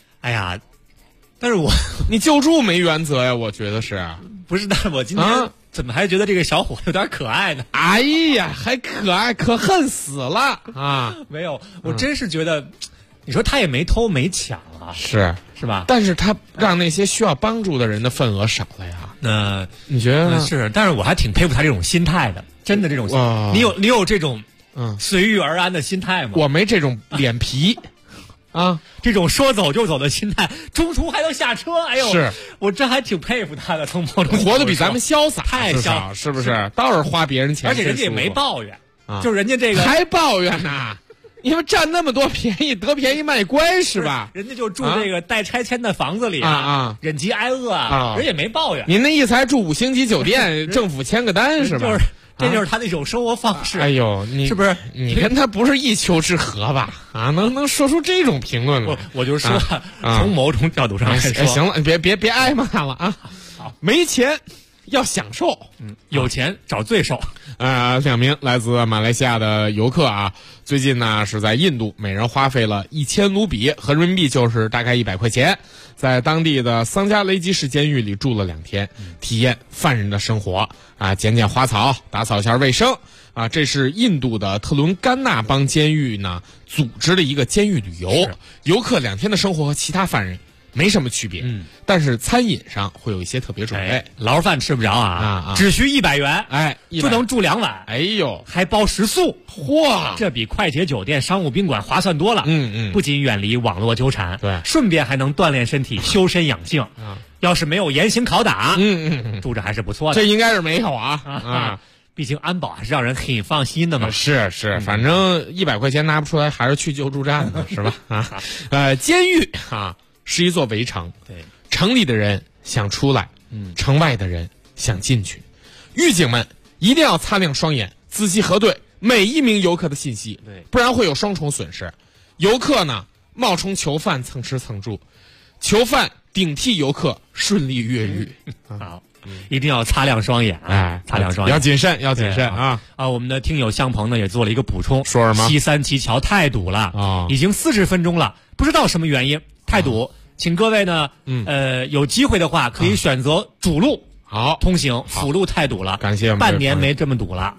Speaker 6: 但是你
Speaker 3: 救助没原则呀，我觉得是
Speaker 6: 不是？但是我今天怎么还觉得这个小伙有点可爱呢？
Speaker 3: 哎呀，还可爱，可恨死了啊！
Speaker 6: 没有，我真是觉得，你说他也没偷没抢啊，
Speaker 3: 是
Speaker 6: 吧？
Speaker 3: 但是他让那些需要帮助的人的份额少了呀。你觉得呢？
Speaker 6: 是，但是我还挺佩服他这种心态的，真的这种心态。你有这种随遇而安的心态吗？
Speaker 3: 我没这种脸皮。啊，
Speaker 6: 这种说走就走的心态，中途还能下车，哎呦，
Speaker 3: 是
Speaker 6: 我这还挺佩服他的，从某种
Speaker 3: 活得比咱们潇洒，
Speaker 6: 太潇洒，
Speaker 3: 是不是？倒是花别人钱，
Speaker 6: 而且人家也没抱怨，就是人家这个
Speaker 3: 还抱怨呢，因为占那么多便宜，得便宜卖乖是吧？
Speaker 6: 人家就住这个待拆迁的房子里忍饥挨饿人也没抱怨。
Speaker 3: 您那意思还住5星级酒店，政府签个单是吧？
Speaker 6: 这就是他那种生活方式。
Speaker 3: 哎呦，你
Speaker 6: 是不是？
Speaker 3: 你跟他不是一丘之貉吧？能说出这种评论来？
Speaker 6: 我就说，从某种角度上来说，
Speaker 3: 行了，别挨骂了啊！没钱要享受，
Speaker 6: 有钱找罪受。
Speaker 3: 2名来自马来西亚的游客最近呢是在印度，每人花费了1000卢比，合人民币就是大概100块钱，在当地的桑加雷吉市监狱里住了2天，体验犯人的生活剪花草，打扫一下卫生这是印度的特伦甘纳邦监狱呢组织的一个监狱旅游，游客2天的生活和其他犯人没什么区别，但是餐饮上会有一些特别准备。
Speaker 6: 牢饭吃不着只需100元，就能住2晚，
Speaker 3: 哎呦，
Speaker 6: 还包食宿，
Speaker 3: 嚯，
Speaker 6: 这比快捷酒店、商务宾馆划算多了。不仅远离网络纠缠，
Speaker 3: 对，
Speaker 6: 顺便还能锻炼身体、修身养性。要是没有严刑拷打，住着还是不错的。
Speaker 3: 这应该是没有
Speaker 6: 毕竟安保还是让人很放心的嘛。
Speaker 3: 是，反正100块钱拿不出来，还是去救助站的是吧？监狱是一座围城，
Speaker 6: 对，
Speaker 3: 城里的人想出来，城外的人想进去。狱警们一定要擦亮双眼，仔细核对每一名游客的信息，
Speaker 6: 对，
Speaker 3: 不然会有双重损失。游客呢冒充囚犯蹭吃蹭住，囚犯顶替游客顺利越狱。
Speaker 6: 好，一定要擦亮双眼，擦亮双眼，
Speaker 3: 要谨慎啊！
Speaker 6: 我们的听友向鹏呢也做了一个补充，
Speaker 3: 说什么？
Speaker 6: 西三旗桥太堵了已经40分钟了，不知道什么原因太堵，请各位呢，有机会的话可以选择主路通行，辅路太堵了，
Speaker 3: 感谢
Speaker 6: 半年没这么堵了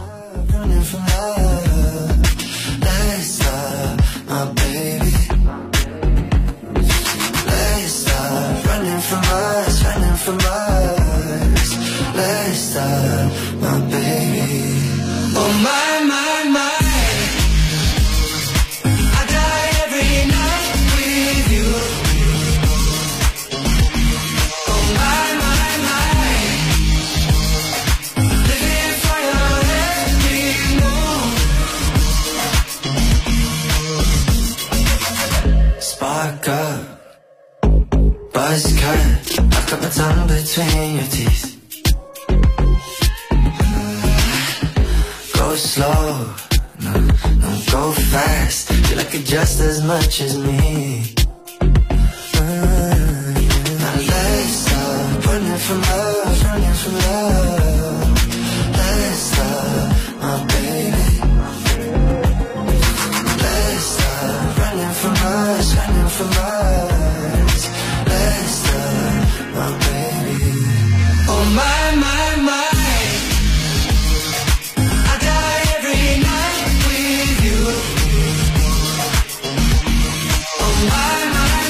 Speaker 10: Buzz cut, I've got my tongue between your teeth. Go slow, no, go fast. Feel like it just as much as me. Now let's stop running from love, Let's stop, my baby. Let's stop running from us.Let's start, my baby. Oh my I die every night with you. Oh my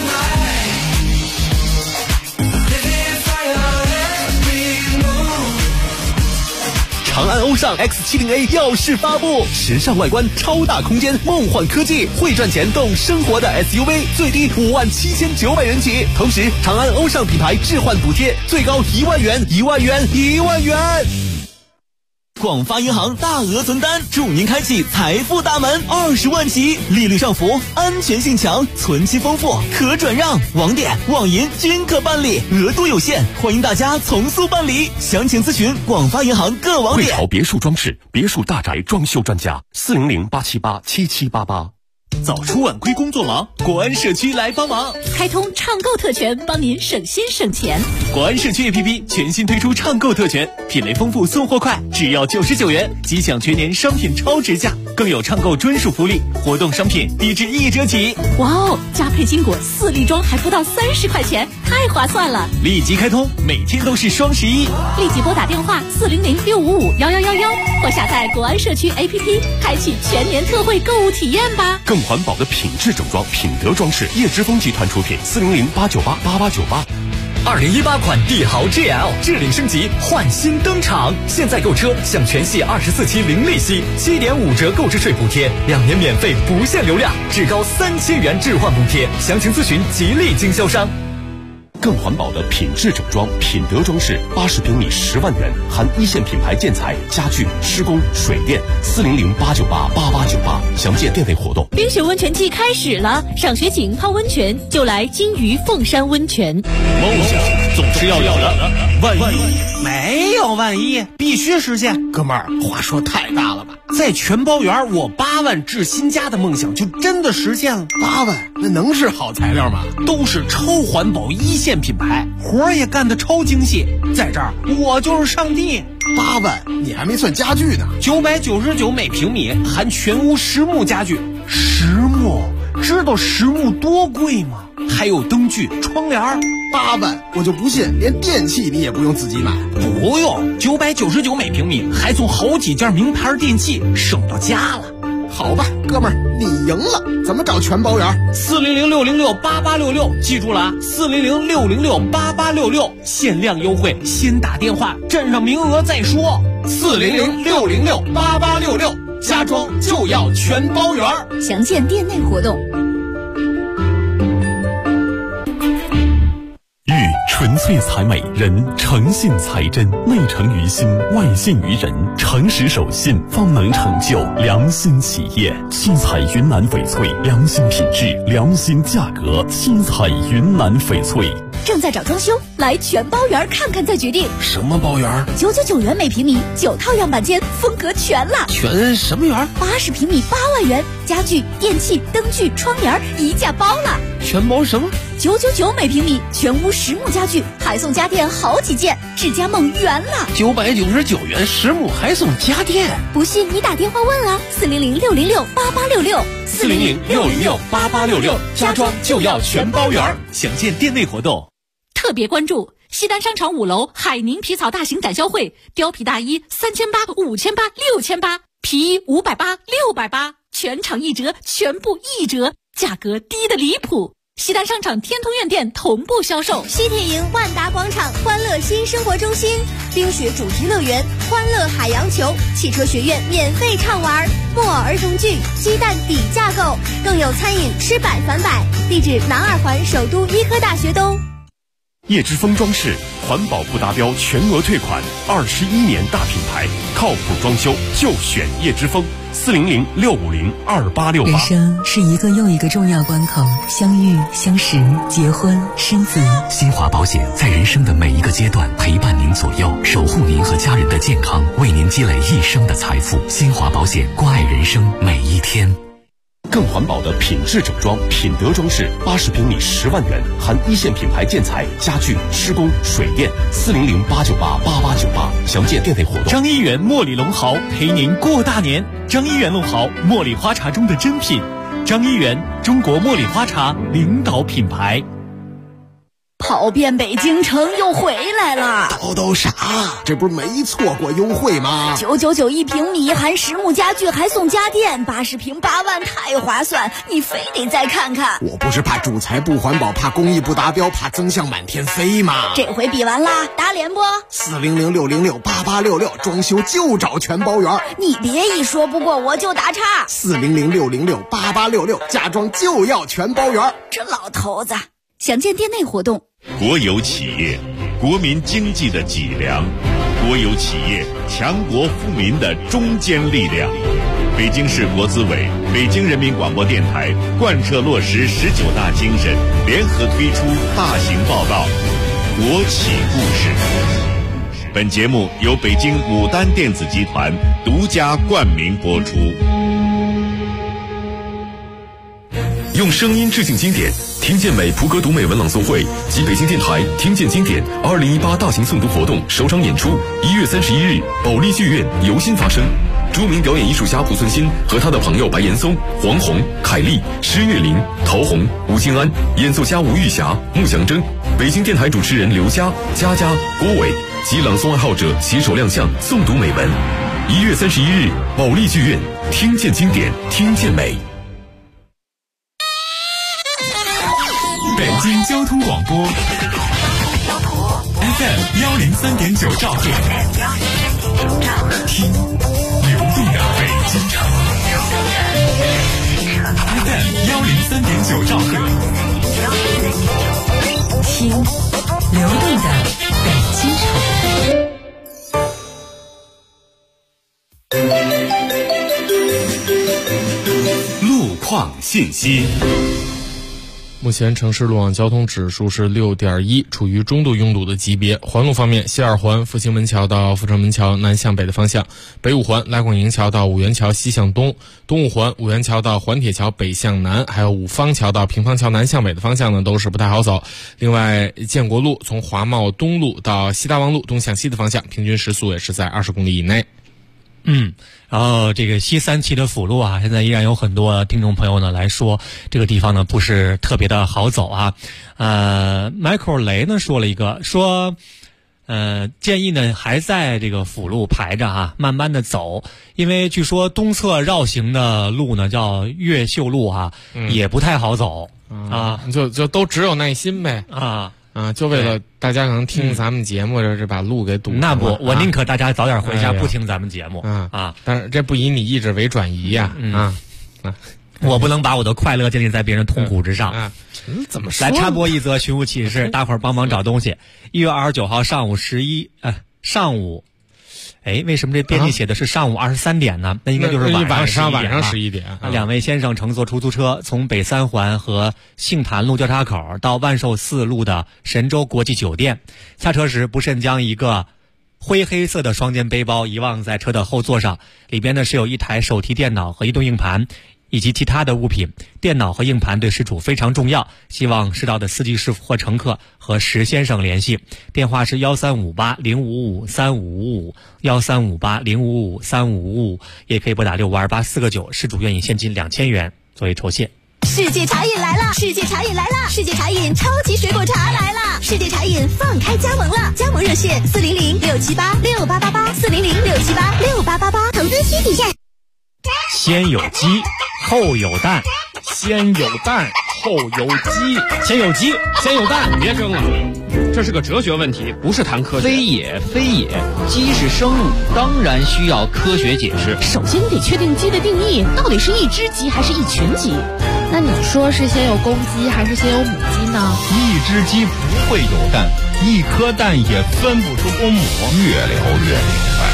Speaker 10: living for your every move.
Speaker 14: 长安欧尚 X70A 耀世发布，时尚外观，超大空间，梦幻科技，会赚钱动生活的 SUV， 最低57900元起。同时，长安欧尚品牌置换补贴最高1万元，1万元，1万元。广发银行大额存单，祝您开启财富大门，20万起，利率上浮，安全性强，存期丰富，可转让，网点、网银均可办理，额度有限，欢迎大家从速办理。详情咨询广发银行各网点。
Speaker 15: 汇潮别墅装饰、别墅大宅装修专家，400-878-7788。
Speaker 14: 早出晚归工作忙，国安社区来帮忙，
Speaker 4: 开通畅购特权，帮您省心省钱。
Speaker 14: 国安社区 APP 全新推出畅购特权，品类丰富，送货快，只要99元即享全年商品超值价，更有畅购专属福利，活动商品低至1折起。
Speaker 4: 哇哦，加配金果4粒装还不到30块钱，太划算了！
Speaker 14: 立即开通，每天都是双11，
Speaker 4: 立即拨打电话400-655-1111或下载国安社区 APP， 开启全年特惠购物体验吧。
Speaker 12: 更环保的品质整装，品德装饰，叶之峰集团出品，400-898-8898。
Speaker 14: 2018款帝豪 GL 智领升级，焕新登场！现在购车享全系24期零利息，7.5折购置税补贴，2年免费不限流量，至高3000元置换补贴。详情咨询吉利经销商。
Speaker 12: 更环保的品质整装，品德装饰，80平米10万元，含一线品牌建材、家具、施工、水电，400-898-8898。详见店内活动。
Speaker 4: 冰雪温泉季开始了，赏雪景、泡温泉就来金鱼凤山温泉。
Speaker 14: 梦想总是要有的，万一
Speaker 15: 没有万一，必须实现。哥们儿，话说太大了吧？在全包园，我8万置新家的梦想就真的实现了。
Speaker 16: 8万，那能是好材料吗？
Speaker 15: 都是超环保一线品牌，活儿也干得超精细。在这儿，我就是上帝。
Speaker 16: 8万，你还没算家具呢。
Speaker 15: 999每平米，含全屋实木家具。实木，知道实木多贵吗？还有灯具、窗帘。
Speaker 16: 8万，我就不信连电器你也不用自己买。
Speaker 15: 不用，999每平米，还送好几件名牌电器，省到家了。
Speaker 16: 好吧，哥们儿，你赢了。怎么找全包园
Speaker 15: ？400-606-8866，记住了啊，400-606-8866，限量优惠，先打电话，占上名额再说。400-606-8866，家装就要全包园。
Speaker 4: 详见店内活动。
Speaker 12: 纯粹才美，人诚信才真，内诚于心，外信于人，诚实守信，方能成就良心企业。七彩云南翡翠，良心品质，良心价格。七彩云南翡翠。
Speaker 4: 正在找装修，来全包园看看再决定。
Speaker 16: 什么包园
Speaker 4: ？999元每平米，9套样板间，风格全了。
Speaker 16: 全什么园
Speaker 4: ？80平米8万元，家具、电器、灯具、窗帘一价包了。
Speaker 16: 全包什么
Speaker 4: ？999每平米，全屋实木家具，还送家电好几件，置家梦圆了。
Speaker 16: 999元实木还送家电，
Speaker 4: 不信你打电话问啊，400-606-8866。
Speaker 14: 400-606-8866，家装就要全包园。详见店内活动。
Speaker 4: 特别关注西单商场5楼海宁皮草大型展销会，貂皮大衣3800、5800、6800，皮衣580、680，全场1折，全部1折，价格低得离谱。西单商场天通苑店同步销售。
Speaker 17: 西铁营万达广场欢乐新生活中心、冰雪主题乐园、欢乐海洋球、汽车学院免费畅玩、木偶儿童剧、鸡蛋底价购，更有餐饮吃百返百。地址南2环首都医科大学东。
Speaker 12: 叶之峰装饰，环保不达标全额退款，21年大品牌，靠谱装修就选叶之峰。400-650-2868。
Speaker 18: 人生是一个又一个重要关口，相遇、相识、结婚、生子。
Speaker 2: 新华保险在人生的每一个阶段陪伴您左右，守护您和家人的健康，为您积累一生的财富。新华保险，关爱人生每一天。
Speaker 12: 更环保的品质整装，品德装饰，80平米10万元，含一线品牌建材、家具、施工、水电，400-898-8898。详见店内活动。
Speaker 14: 张一元茉莉龙毫陪您过大年。张一元龙毫，茉莉花茶中的珍品。张一元，中国茉莉花茶领导品牌。
Speaker 4: 跑遍北京城又回来了，
Speaker 16: 都啥？这不是没错过优惠吗
Speaker 4: ？999一平米，含实木家具还送家电，80平8万，太划算！你非得再看看。
Speaker 16: 我不是怕主材不环保，怕工艺不达标，怕增项满天飞吗？
Speaker 4: 这回比完啦，打脸不
Speaker 16: ？400-606-8866，装修就找全包园。
Speaker 4: 你别一说不过我就打岔。
Speaker 16: 400-606-8866，家装就要全包园。
Speaker 4: 这老头子。详见店内活动。
Speaker 19: 国有企业，国民经济的脊梁；国有企业，强国富民的中坚力量。北京市国资委、北京人民广播电台贯彻落实19大精神，联合推出大型报道《国企故事》。本节目由北京牡丹电子集团独家冠名播出。
Speaker 20: 用声音致敬经典，听见美普格读美文朗诵会及北京电台听见经典2018大型诵读活动首场演出1月31日保利剧院由心发生。著名表演艺术家濮存昕和他的朋友白岩松、黄宏、凯丽、施月玲、陶虹、吴京安，演奏家吴玉霞、穆祥征，北京电台主持人刘佳、佳佳、郭伟及朗诵爱好者携手亮相诵读美文。1月31日保利剧院，听见经典，听见美。
Speaker 21: 北京交通广播 FM 103.9兆赫，听流动的北京城。FM 103.9兆赫，
Speaker 18: 听流动的北京城。
Speaker 12: 路况信息。
Speaker 3: 目前城市路网交通指数是6.1，处于中度拥堵的级别。环路方面，西二环复兴门桥到阜成门桥南向北的方向，北五环来广营桥到五元桥西向东，东五环五元桥到环铁桥北向南，还有五方桥到平方桥南向北的方向呢，都是不太好走。另外，建国路从华贸东路到西大望路东向西的方向，平均时速也是在20公里以内。
Speaker 6: 然后这个西三旗的辅路啊，现在依然有很多听众朋友呢来说这个地方呢不是特别的好走啊。Michael 雷呢说了一个说，建议呢还在这个辅路排着啊，慢慢的走，因为据说东侧绕行的路呢叫越秀路啊，也不太好走啊，
Speaker 3: 就都只有耐心呗啊。就为了大家可能听咱们节目，这把路给堵上了。
Speaker 6: 那不，我宁可大家早点回家，不听咱们节目
Speaker 3: 但是这不以你意志为转移呀
Speaker 6: 我不能把我的快乐建立在别人痛苦之上
Speaker 3: 怎么说？
Speaker 6: 来插播一则寻物启事，大伙儿帮忙找东西。1月29号上午上午。为什么这编辑写的是上午23点呢？那应该就是晚上
Speaker 3: 11点。
Speaker 6: 两位先生乘坐出租车从北三环和杏坛路交叉口到万寿寺路的神州国际酒店，下车时不慎将一个灰黑色的双肩背包遗忘在车的后座上，里边呢是有一台手提电脑和移动硬盘以及其他的物品。电脑和硬盘对失主非常重要，希望知道的司机师傅或乘客和石先生联系，电话是1358-055-3555 1358-055-3555，也可以拨打6528-4个9，失主愿意现金2000元作为酬谢。
Speaker 17: 世界茶饮来了！世界茶饮来了！世界茶饮超级水果茶来了！世界茶饮放开加盟了，加盟热线400-678-6888 400-678-6888，投资需体现。
Speaker 6: 先有鸡后有蛋，
Speaker 3: 先有蛋后有鸡，
Speaker 15: 先有鸡先有蛋，别争了，这是个哲学问题，不是谈科学。
Speaker 22: 非也非也，鸡是生物，当然需要科学解释。
Speaker 4: 首先你得确定鸡的定义，到底是一只鸡还是一群鸡？
Speaker 23: 那你说是先有公鸡还是先有母鸡呢？
Speaker 24: 一只鸡不会有蛋，一颗蛋也分不出公母。
Speaker 13: 越聊越明白。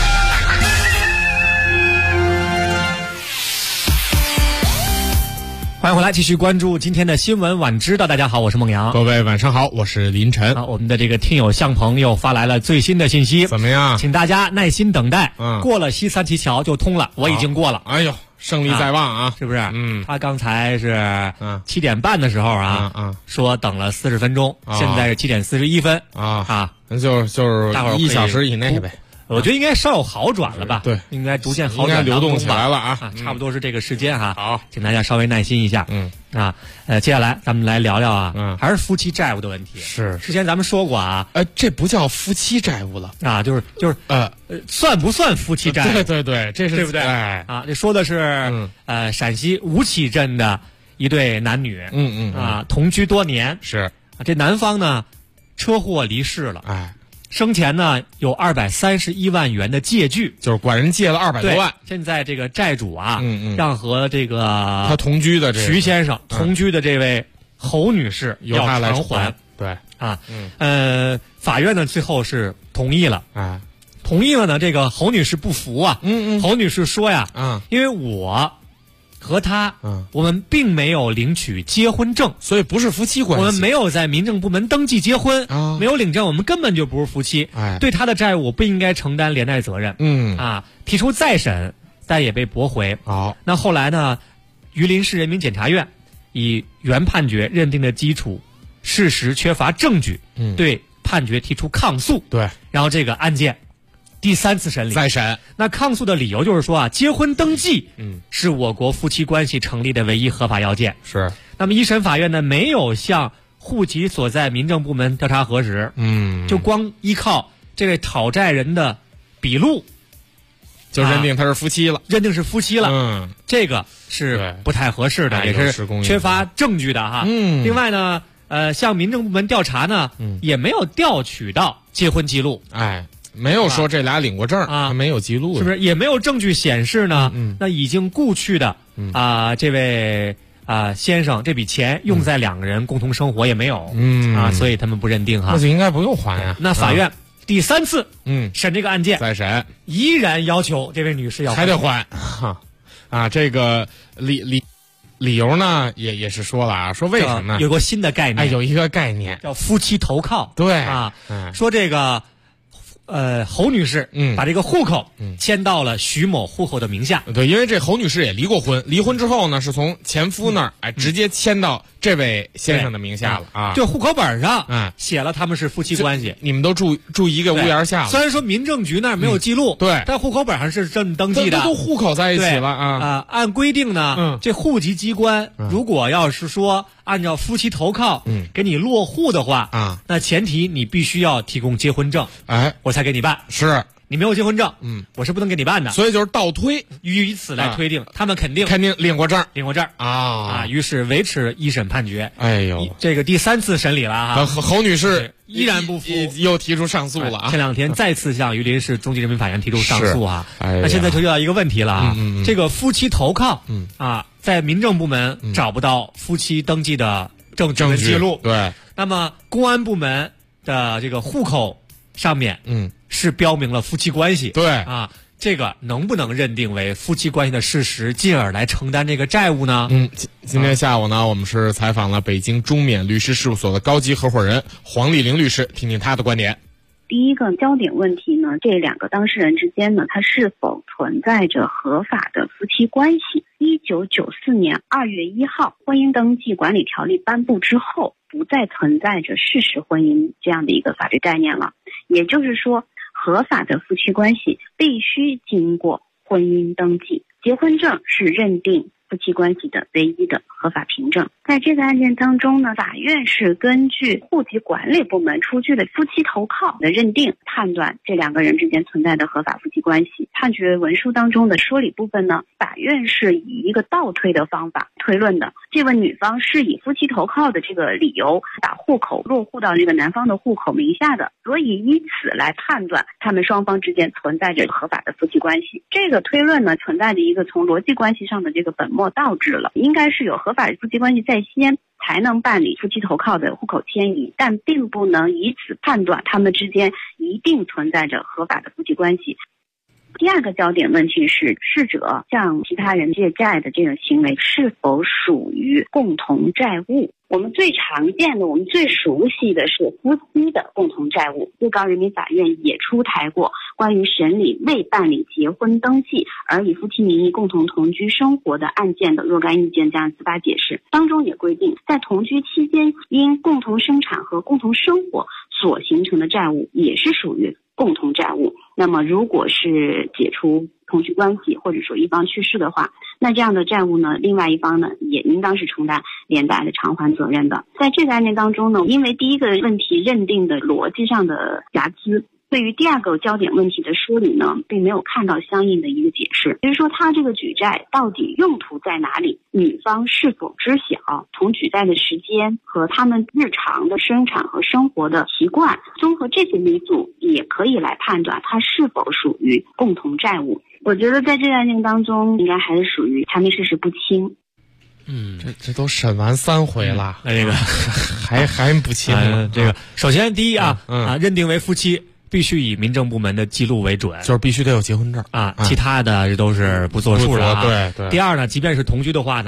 Speaker 6: 欢迎回来，继续关注今天的新闻晚知道。大家好，我是孟阳。
Speaker 3: 各位晚上好，我是林晨。
Speaker 6: 我们的这个听友向朋友发来了最新的信息，
Speaker 3: 怎么样？
Speaker 6: 请大家耐心等待。过了西三旗桥就通了，我已经过了。
Speaker 3: 哎呦，胜利在望啊！
Speaker 6: 是不是？他刚才是7点半的时候说等了40分钟，现在是7点41分
Speaker 3: 那就是1小时以内呗。
Speaker 6: 我觉得应该稍有好转了吧？
Speaker 3: 对，
Speaker 6: 应该逐渐好转，
Speaker 3: 流动起来了
Speaker 6: 差不多是这个时间哈。
Speaker 3: 好，
Speaker 6: 请大家稍微耐心一下。接下来咱们来聊聊还是夫妻债务的问题。
Speaker 3: 是，
Speaker 6: 之前咱们说过
Speaker 3: 这不叫夫妻债务了
Speaker 6: 就是算不算夫妻债务？
Speaker 3: 对，这是
Speaker 6: 对不对？这说的是陕西吴起镇的一对男女，同居多年，
Speaker 3: 是
Speaker 6: 这男方呢车祸离世了，生前呢有231万元的借据，
Speaker 3: 就是管人借了200多万。
Speaker 6: 现在这个债主让和这个
Speaker 3: 他同居的
Speaker 6: 徐先生同居的这位侯女士
Speaker 3: 由他来
Speaker 6: 还。
Speaker 3: 对
Speaker 6: 法院呢最后是同意了。同意了呢，这个侯女士不服侯女士说因为我和他我们并没有领取结婚证，
Speaker 3: 所以不是夫妻关系。
Speaker 6: 我们没有在民政部门登记结婚，没有领证，我们根本就不是夫妻。对他的债务我不应该承担连带责任。提出再审，但也被驳回。
Speaker 3: 好，
Speaker 6: 那后来呢，榆林市人民检察院以原判决认定的基础事实缺乏证据，对判决提出抗诉。
Speaker 3: 对，
Speaker 6: 然后这个案件第3次审理
Speaker 3: 再审。
Speaker 6: 那抗诉的理由就是说结婚登记是我国夫妻关系成立的唯一合法要件。
Speaker 3: 是。
Speaker 6: 那么一审法院呢没有向户籍所在民政部门调查核实，就光依靠这位讨债人的笔录
Speaker 3: 就认定他是夫妻了，
Speaker 6: 认定是夫妻了。这个是不太合适的，也是缺乏证据的哈。另外呢向民政部门调查呢也没有调取到结婚记录，
Speaker 3: 没有说这俩领过证啊，没有记录，
Speaker 6: 是不是？也没有证据显示呢那已经故去的这位先生这笔钱用在2个人共同生活也没有，所以他们不认定哈。
Speaker 3: 那就应该不用还呀。
Speaker 6: 那法院第3次审这个案件，
Speaker 3: 再审
Speaker 6: 依然要求这位女士
Speaker 3: 还得还这个理由呢也是说了说为什么呢？
Speaker 6: 有个新的概念，
Speaker 3: 有一个概念
Speaker 6: 叫夫妻投靠。
Speaker 3: 对
Speaker 6: 说这个侯女士把这个户口迁到了徐某户口的名下。
Speaker 3: 对，因为这侯女士也离过婚，离婚之后呢是从前夫那儿直接迁到这位先生的名下了
Speaker 6: 就户口本上写了他们是夫妻关系，
Speaker 3: 你们都住一个屋檐下了。
Speaker 6: 虽然说民政局那儿没有记录，
Speaker 3: 对，
Speaker 6: 但户口本上是这么登记的，
Speaker 3: 都户口在一起了
Speaker 6: 按规定呢这户籍机关如果要是说按照夫妻投靠给你落户的话那前提你必须要提供结婚证，我才给你办。
Speaker 3: 是
Speaker 6: 你没有结婚证我是不能给你办的。
Speaker 3: 所以就是倒推，
Speaker 6: 以此来推定他们肯定
Speaker 3: 领过证
Speaker 6: 于是维持一审判决。
Speaker 3: 哎呦，
Speaker 6: 这个第3次审理了
Speaker 3: 侯女士
Speaker 6: 依然不服，
Speaker 3: 又提出上诉了
Speaker 6: 前2天再次向榆林市中级人民法院提出上诉那现在就遇到一个问题了这个夫妻投靠在民政部门找不到夫妻登记的证据记录，
Speaker 3: 对，
Speaker 6: 那么公安部门的这个户口上面是标明了夫妻关系，
Speaker 3: 对
Speaker 6: 这个能不能认定为夫妻关系的事实，进而来承担这个债务呢？
Speaker 3: 今天下午呢我们是采访了北京中缅律师事务所的高级合伙人黄丽玲律师，听听他的观点。
Speaker 1: 第一个焦点问题呢，这2个当事人之间呢，他是否存在着合法的夫妻关系？1994年2月1号，婚姻登记管理条例颁布之后，不再存在着事实婚姻这样的一个法律概念了。也就是说，合法的夫妻关系必须经过婚姻登记，结婚证是认定夫妻关系的唯一的合法凭证。在这个案件当中呢，法院是根据户籍管理部门出具的夫妻投靠的认定，判断这2个人之间存在的合法夫妻关系。判决文书当中的说理部分呢，法院是以一个倒推的方法推论的。这位女方是以夫妻投靠的这个理由把户口落户到这个男方的户口名下的，所以以此来判断他们双方之间存在着合法的夫妻关系。这个推论呢，存在着一个从逻辑关系上的这个本末倒置了，应该是有合法的夫妻关系在先才能办理夫妻投靠的户口迁移，但并不能以此判断他们之间一定存在着合法的夫妻关系。第2个焦点问题是，逝者向其他人借债的这种行为是否属于共同债务？我们最常见的，我们最熟悉的是夫妻的共同债务。最高人民法院也出台过关于审理未办理结婚登记而以夫妻名义共同同居生活的案件的若干意见这样司法解释，当中也规定，在同居期间因共同生产和共同生活所形成的债务也是属于共同债务。那么如果是解除同居关系或者说一方去世的话，那这样的债务呢，另外一方呢也应当是承担连带的偿还责任的。在这个案件当中呢，因为第一个问题认定的逻辑上的瑕疵，对于第2个焦点问题的梳理呢，并没有看到相应的一个解释。比如说他这个举债到底用途在哪里，女方是否知晓，从举债的时间和他们日常的生产和生活的习惯，综合这些因素也可以来判断它是否属于共同债务。我觉得在这个案件当中应该还是属于查明事实不清。
Speaker 3: 这都审完3回了，
Speaker 6: 这个
Speaker 3: 还不清。
Speaker 6: 这个首先第一认定为夫妻必须以民政部门的记录为准，
Speaker 3: 就是必须得有结婚证
Speaker 6: 其他的这都是不作数的
Speaker 3: 对。
Speaker 6: 第2呢，即便是同居的话呢，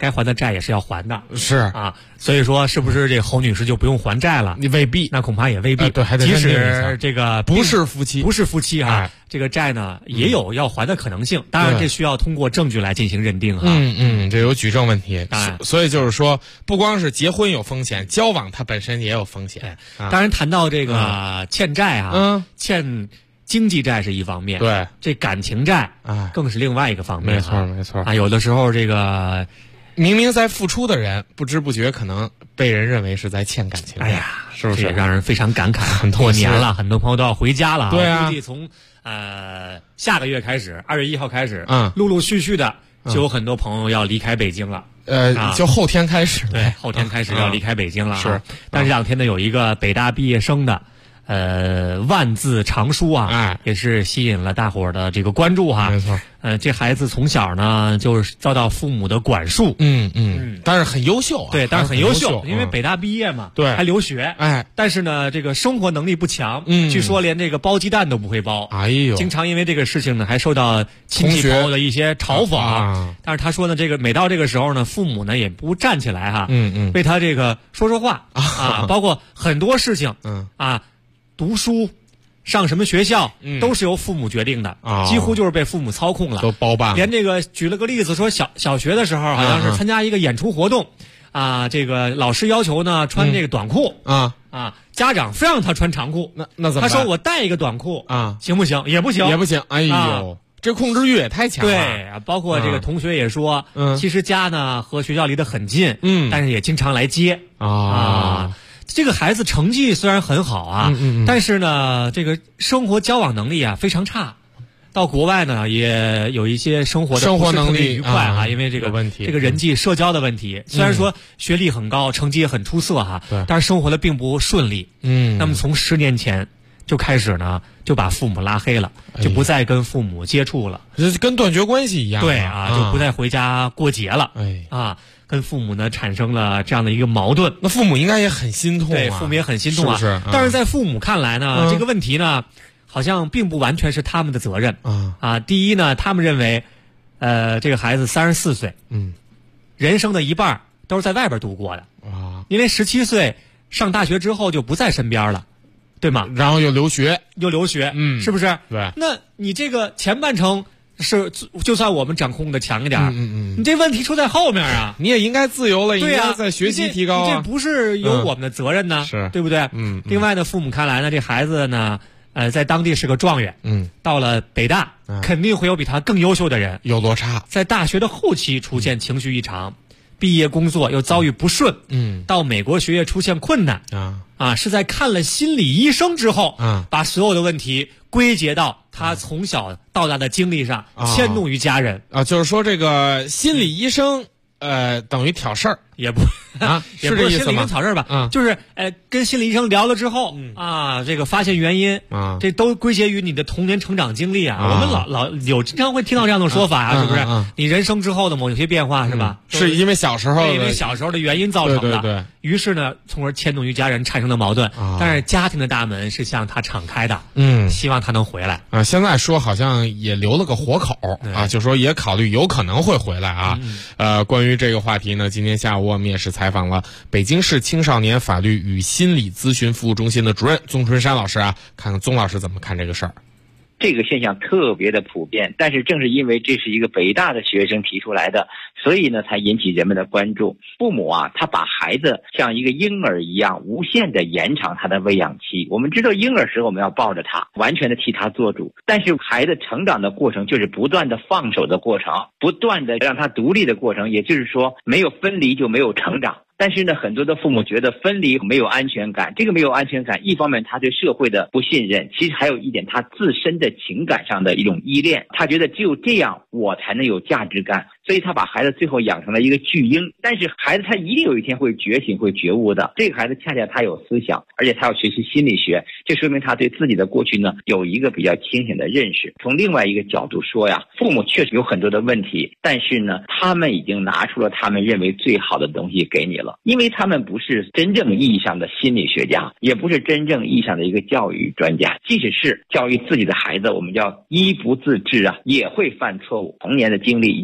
Speaker 6: 该还的债也是要还的。
Speaker 3: 是
Speaker 6: 啊，所以说是不是这侯女士就不用还债了？
Speaker 3: 你未必，
Speaker 6: 那恐怕也未必。
Speaker 3: 对，还得
Speaker 6: 即使这个
Speaker 3: 不是夫妻
Speaker 6: 啊，这个债呢也有要还的可能性。当然，这需要通过证据来进行认定哈。
Speaker 3: 这有举证问题。所以就是说，不光是结婚有风险，交往它本身也有风险。
Speaker 6: 当然，谈到这个欠债啊，欠经济债是一方面，
Speaker 3: 对，
Speaker 6: 这感情债更是另外一个方面。
Speaker 3: 没错
Speaker 6: 啊，有的时候这个
Speaker 3: 明明在付出的人，不知不觉可能被人认为是在欠感情债。
Speaker 6: 哎呀，
Speaker 3: 是不是
Speaker 6: 让人非常感慨？很多年了，很多朋友都要回家了。
Speaker 3: 对啊，
Speaker 6: 估计从下个月开始，2月1号开始，陆陆续续的就有很多朋友要离开北京了。
Speaker 3: 就后天开始，
Speaker 6: 对，后天开始要离开北京了。
Speaker 3: 是，
Speaker 6: 但这2天呢，有一个北大毕业生的万字长书啊，也是吸引了大伙儿的这个关注哈。
Speaker 3: 没错，
Speaker 6: 这孩子从小呢就是遭到父母的管束，
Speaker 3: 但是很优秀啊。
Speaker 6: 对，但是很优秀，因为北大毕业嘛，
Speaker 3: 对，
Speaker 6: 还留学，但是呢，这个生活能力不强，据说连这个包鸡蛋都不会包。
Speaker 3: 哎呦，
Speaker 6: 经常因为这个事情呢，还受到亲戚朋友的一些嘲讽。但是他说呢，这个每到这个时候呢，父母呢也不站起来哈，为他这个说话啊，包括很多事情，读书。上什么学校都是由父母决定的，几乎就是被父母操控了，
Speaker 3: 都包办了。
Speaker 6: 连这个举了个例子，说小学的时候好像是参加一个演出活动，这个老师要求呢穿这个短裤，家长非让他穿长裤，
Speaker 3: 那怎么办？
Speaker 6: 他说我带一个短裤行不行？也不行，
Speaker 3: 也不行。哎呦，这控制欲也太强了。
Speaker 6: 对，包括这个同学也说，其实家呢和学校离得很近，但是也经常来接这个孩子成绩虽然很好啊，但是呢，这个生活交往能力啊非常差。到国外呢，也有一些生活能力愉快啊，因为这个问题，这个人际社交的问题。虽然说学历很高，成绩也很出色哈，但是生活的并不顺利。那么从10年前就开始呢，就把父母拉黑了，就不再跟父母接触了，
Speaker 3: 跟断绝关系一样。
Speaker 6: 对就不再回家过节了。跟父母呢产生了这样的一个矛盾，
Speaker 3: 那父母应该也很心痛啊。
Speaker 6: 对，父母也很心痛啊。
Speaker 3: 是。
Speaker 6: 但是在父母看来呢，这个问题呢，好像并不完全是他们的责任。第一呢，他们认为，这个孩子34岁，人生的一半都是在外边度过的因为17岁上大学之后就不在身边了，对吗？
Speaker 3: 然后又留学，
Speaker 6: 是不是？
Speaker 3: 对。
Speaker 6: 那你这个前半程。是，就算我们掌控的强一点，你这问题出在后面啊！
Speaker 3: 你也应该自由了，应该在学习提高
Speaker 6: 你这不是有我们的责任呢，对不对？另外呢，父母看来呢，这孩子呢，在当地是个状元，到了北大，肯定会有比他更优秀的人，
Speaker 3: 有落差。
Speaker 6: 在大学的后期出现情绪异常，毕业工作又遭遇不顺，到美国学业出现困难，是在看了心理医生之后，把所有的问题归结到他从小到大的经历上，迁怒于家人
Speaker 3: 就是说这个心理医生等于挑事儿，
Speaker 6: 也不
Speaker 3: 是这意思吗？
Speaker 6: 心理医生挑事儿吧，就是跟心理医生聊了之后这个发现原因这都归结于你的童年成长经历我们老有经常会听到这样的说法是不是？你人生之后的某些变化是吧？
Speaker 3: 是因为小时候
Speaker 6: 的原因造成的。
Speaker 3: 对。
Speaker 6: 于是呢，从而牵动于家人产生的矛盾。但是家庭的大门是向他敞开的，希望他能回来
Speaker 3: 现在说好像也留了个活口就说也考虑有可能会回来关于这个话题呢，今天下午我们也是采访了北京市青少年法律与心理咨询服务中心的主任宗春山老师看看宗老师怎么看这个事儿。
Speaker 5: 这个现象特别的普遍，但是正是因为这是一个北大的学生提出来的，所以呢才引起人们的关注。父母他把孩子像一个婴儿一样无限的延长他的喂养期。我们知道婴儿时我们要抱着他，完全的替他做主，但是孩子成长的过程就是不断的放手的过程，不断的让他独立的过程，也就是说没有分离就没有成长。但是呢，很多的父母觉得分离没有安全感，这个没有安全感，一方面他对社会的不信任，其实还有一点他自身的情感上的一种依恋，他觉得只有这样我才能有价值感，所以他把孩子最后养成了一个巨婴。但是孩子他一定有一天会觉醒会觉悟的，这个孩子恰恰他有思想，而且他要学习心理学，这说明他对自己的过去呢有一个比较清醒的认识。从另外一个角度说父母确实有很多的问题，但是呢他们已经拿出了他们认为最好的东西给你了，因为他们不是真正意义上的心理学家，也不是真正意义上的一个教育专家，即使是教育自己的孩子，我们叫一不自知也会犯错误，童年的经历已经没有办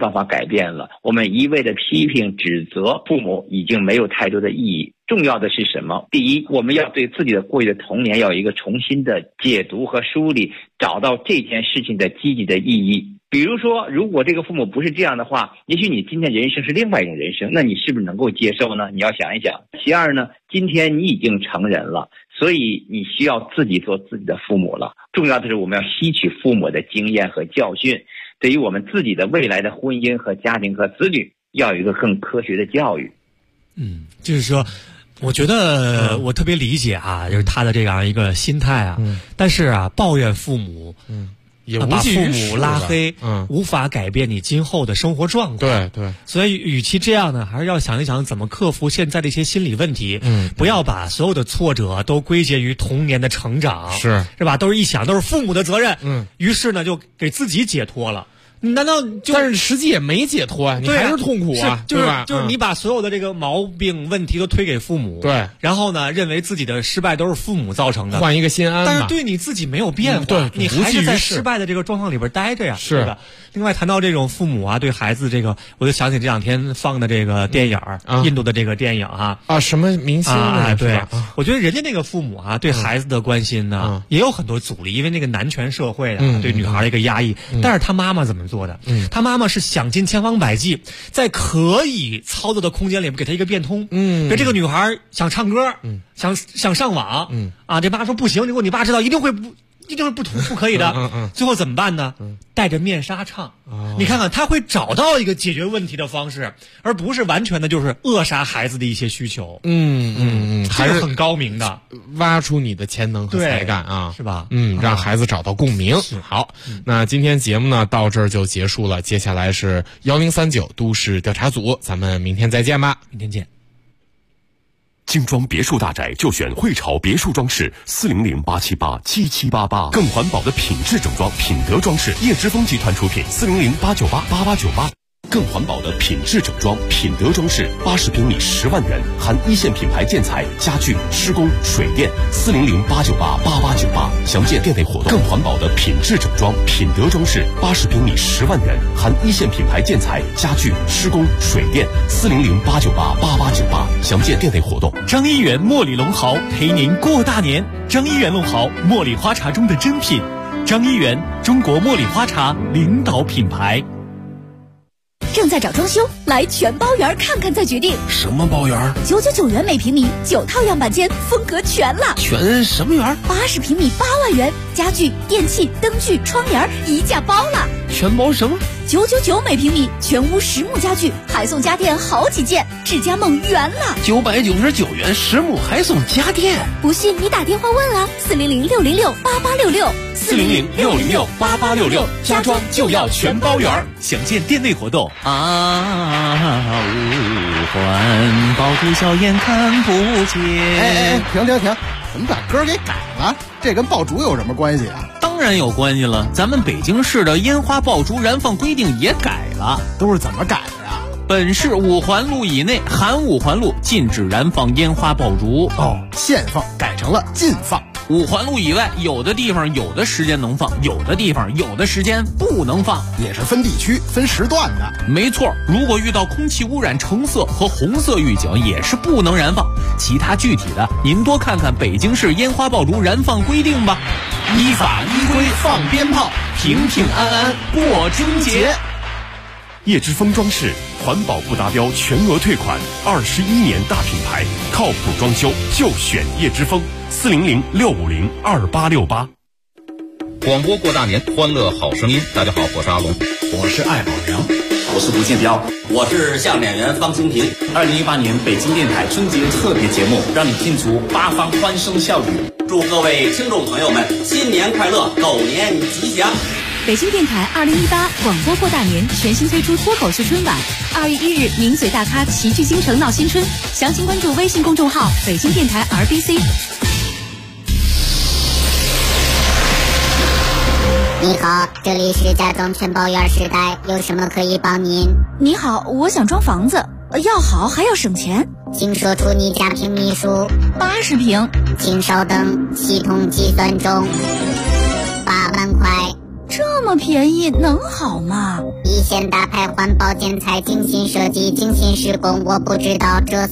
Speaker 5: 方法改变了，我们一味的批评指责父母已经没有太多的意义。重要的是什么？第一，我们要对自己的过去的童年要有一个重新的解读和梳理，找到这件事情的积极的意义。比如说，如果这个父母不是这样的话，也许你今天人生是另外一种人生，那你是不是能够接受呢？你要想一想。其二呢，今天你已经成人了，所以你需要自己做自己的父母了。重要的是我们要吸取父母的经验和教训，对于我们自己的未来的婚姻和家庭和子女，要有一个更科学的教育。
Speaker 6: 就是说我觉得我特别理解啊，就是他的这样一个心态啊，但是啊，抱怨父母
Speaker 3: 也
Speaker 6: 把父母拉黑，无法改变你今后的生活状况。
Speaker 3: 对，
Speaker 6: 所以与其这样呢，还是要想一想怎么克服现在的一些心理问题。不要把所有的挫折都归结于童年的成长，是吧？都是一想都是父母的责任。于是呢，就给自己解脱了。难道
Speaker 3: 但是实际也没解脱啊，你还是痛苦啊，
Speaker 6: 就是你把所有的这个毛病问题都推给父母，对，然后呢，认为自己的失败都是父母造成的，
Speaker 3: 换一个心安嘛。
Speaker 6: 但是对你自己没有变化，对，你还是在失败的这个状况里边待着呀，是吧？另外谈到这种父母啊，对孩子这个，我就想起这两天放的这个电影印度的这个电影啊，
Speaker 3: 什么明星
Speaker 6: 对，我觉得人家那个父母啊，对孩子的关心呢，也有很多阻力，因为那个男权社会啊，对女孩的一个压抑。但是他妈妈怎么做的？他妈妈是想尽千方百计，在可以操作的空间里给他一个变通。比如这个女孩想唱歌，想上网，这妈说不行，如果你爸知道，一定会不可以的。最后怎么办呢？戴着面纱唱。你看看，他会找到一个解决问题的方式，而不是完全的就是扼杀孩子的一些需求。还是很高明的，
Speaker 3: 挖出你的潜能和才干啊，
Speaker 6: 是吧？
Speaker 3: 让孩子找到共鸣。好，那今天节目呢到这儿就结束了，接下来是1039都市调查组，咱们明天再见吧。
Speaker 6: 明天见。
Speaker 20: 精装别墅大宅就选汇潮别墅装饰，400-878-7788，更环保的品质整装品德装饰，叶之峰集团出品，400-898-8898。更环保的品质整装品德装饰，80平米10万元，含一线品牌建材、家具、施工、水电，400-898-8898，详见店内活动。更环保的品质整装品德装饰，80平米10万元，含一线品牌建材、家具、施工、水电，400-898-8898，详见店内活动。
Speaker 7: 张一元茉莉龙豪陪您过大年，张一元龙豪茉莉花茶中的珍品，张一元中国茉莉花茶领导品牌。
Speaker 4: 正在找装修，来全包园看看再决定。
Speaker 13: 什么包园
Speaker 4: ？999元每平米，9套样板间，风格全了。
Speaker 13: 全什么园
Speaker 4: ？80平米8万元，家具、电器、灯具、窗帘一价包了。
Speaker 13: 全包什么
Speaker 4: ？999每平米，全屋实木家具，还送家电好几件，智家梦圆了。
Speaker 13: 999元实木还送家电，
Speaker 4: 不信你打电话问啊，400-606-8866，400-606-8866，
Speaker 7: 家装就要全包圆，详见店内活动。
Speaker 8: 五环爆竹硝烟看不见。
Speaker 16: 停！怎么把歌给改了？这跟爆竹有什么关系啊？
Speaker 8: 当然有关系了，咱们北京市的烟花爆竹燃放规定也改了。
Speaker 16: 都是怎么改的呀？
Speaker 8: 本市5环路以内含5环路禁止燃放烟花爆竹。
Speaker 16: 限放改成了禁放。
Speaker 8: 5环路以外，有的地方有的时间能放，有的地方有的时间不能放，
Speaker 16: 也是分地区分时段的。
Speaker 8: 没错，如果遇到空气污染橙色和红色预警，也是不能燃放。其他具体的，您多看看北京市烟花爆竹燃放规定吧。
Speaker 16: 依法依规放鞭炮，平平安安过春节。
Speaker 20: 叶之峰装饰，环保不达标全额退款，21年大品牌，靠谱装修就选叶之峰，400-650-2868。
Speaker 9: 广播过大年，欢乐好声音。大家好，我是阿龙，
Speaker 11: 我是艾宝良，
Speaker 25: 我是吴建彪，我是相声演员方清平。
Speaker 11: 2018年北京电台春节特别节目，让你听足八方欢声笑语。
Speaker 25: 祝各位听众朋友们新年快乐，狗年吉祥。
Speaker 4: 北京电台2018广播过大年全新推出脱口秀春晚，2月1日名嘴大咖齐聚京城闹新春，详情关注微信公众号北京电台 RBC。
Speaker 26: 你好，这里是家装全包园时代，有什么可以帮您？
Speaker 4: 你好，我想装房子，要好还要省钱，
Speaker 26: 请说出你家平米数。
Speaker 4: 80平。
Speaker 26: 请稍等，系统计算中。8万块。
Speaker 2: 这么便宜能好吗？
Speaker 26: 一线大牌环保建材精心设计精心施工，我不知道这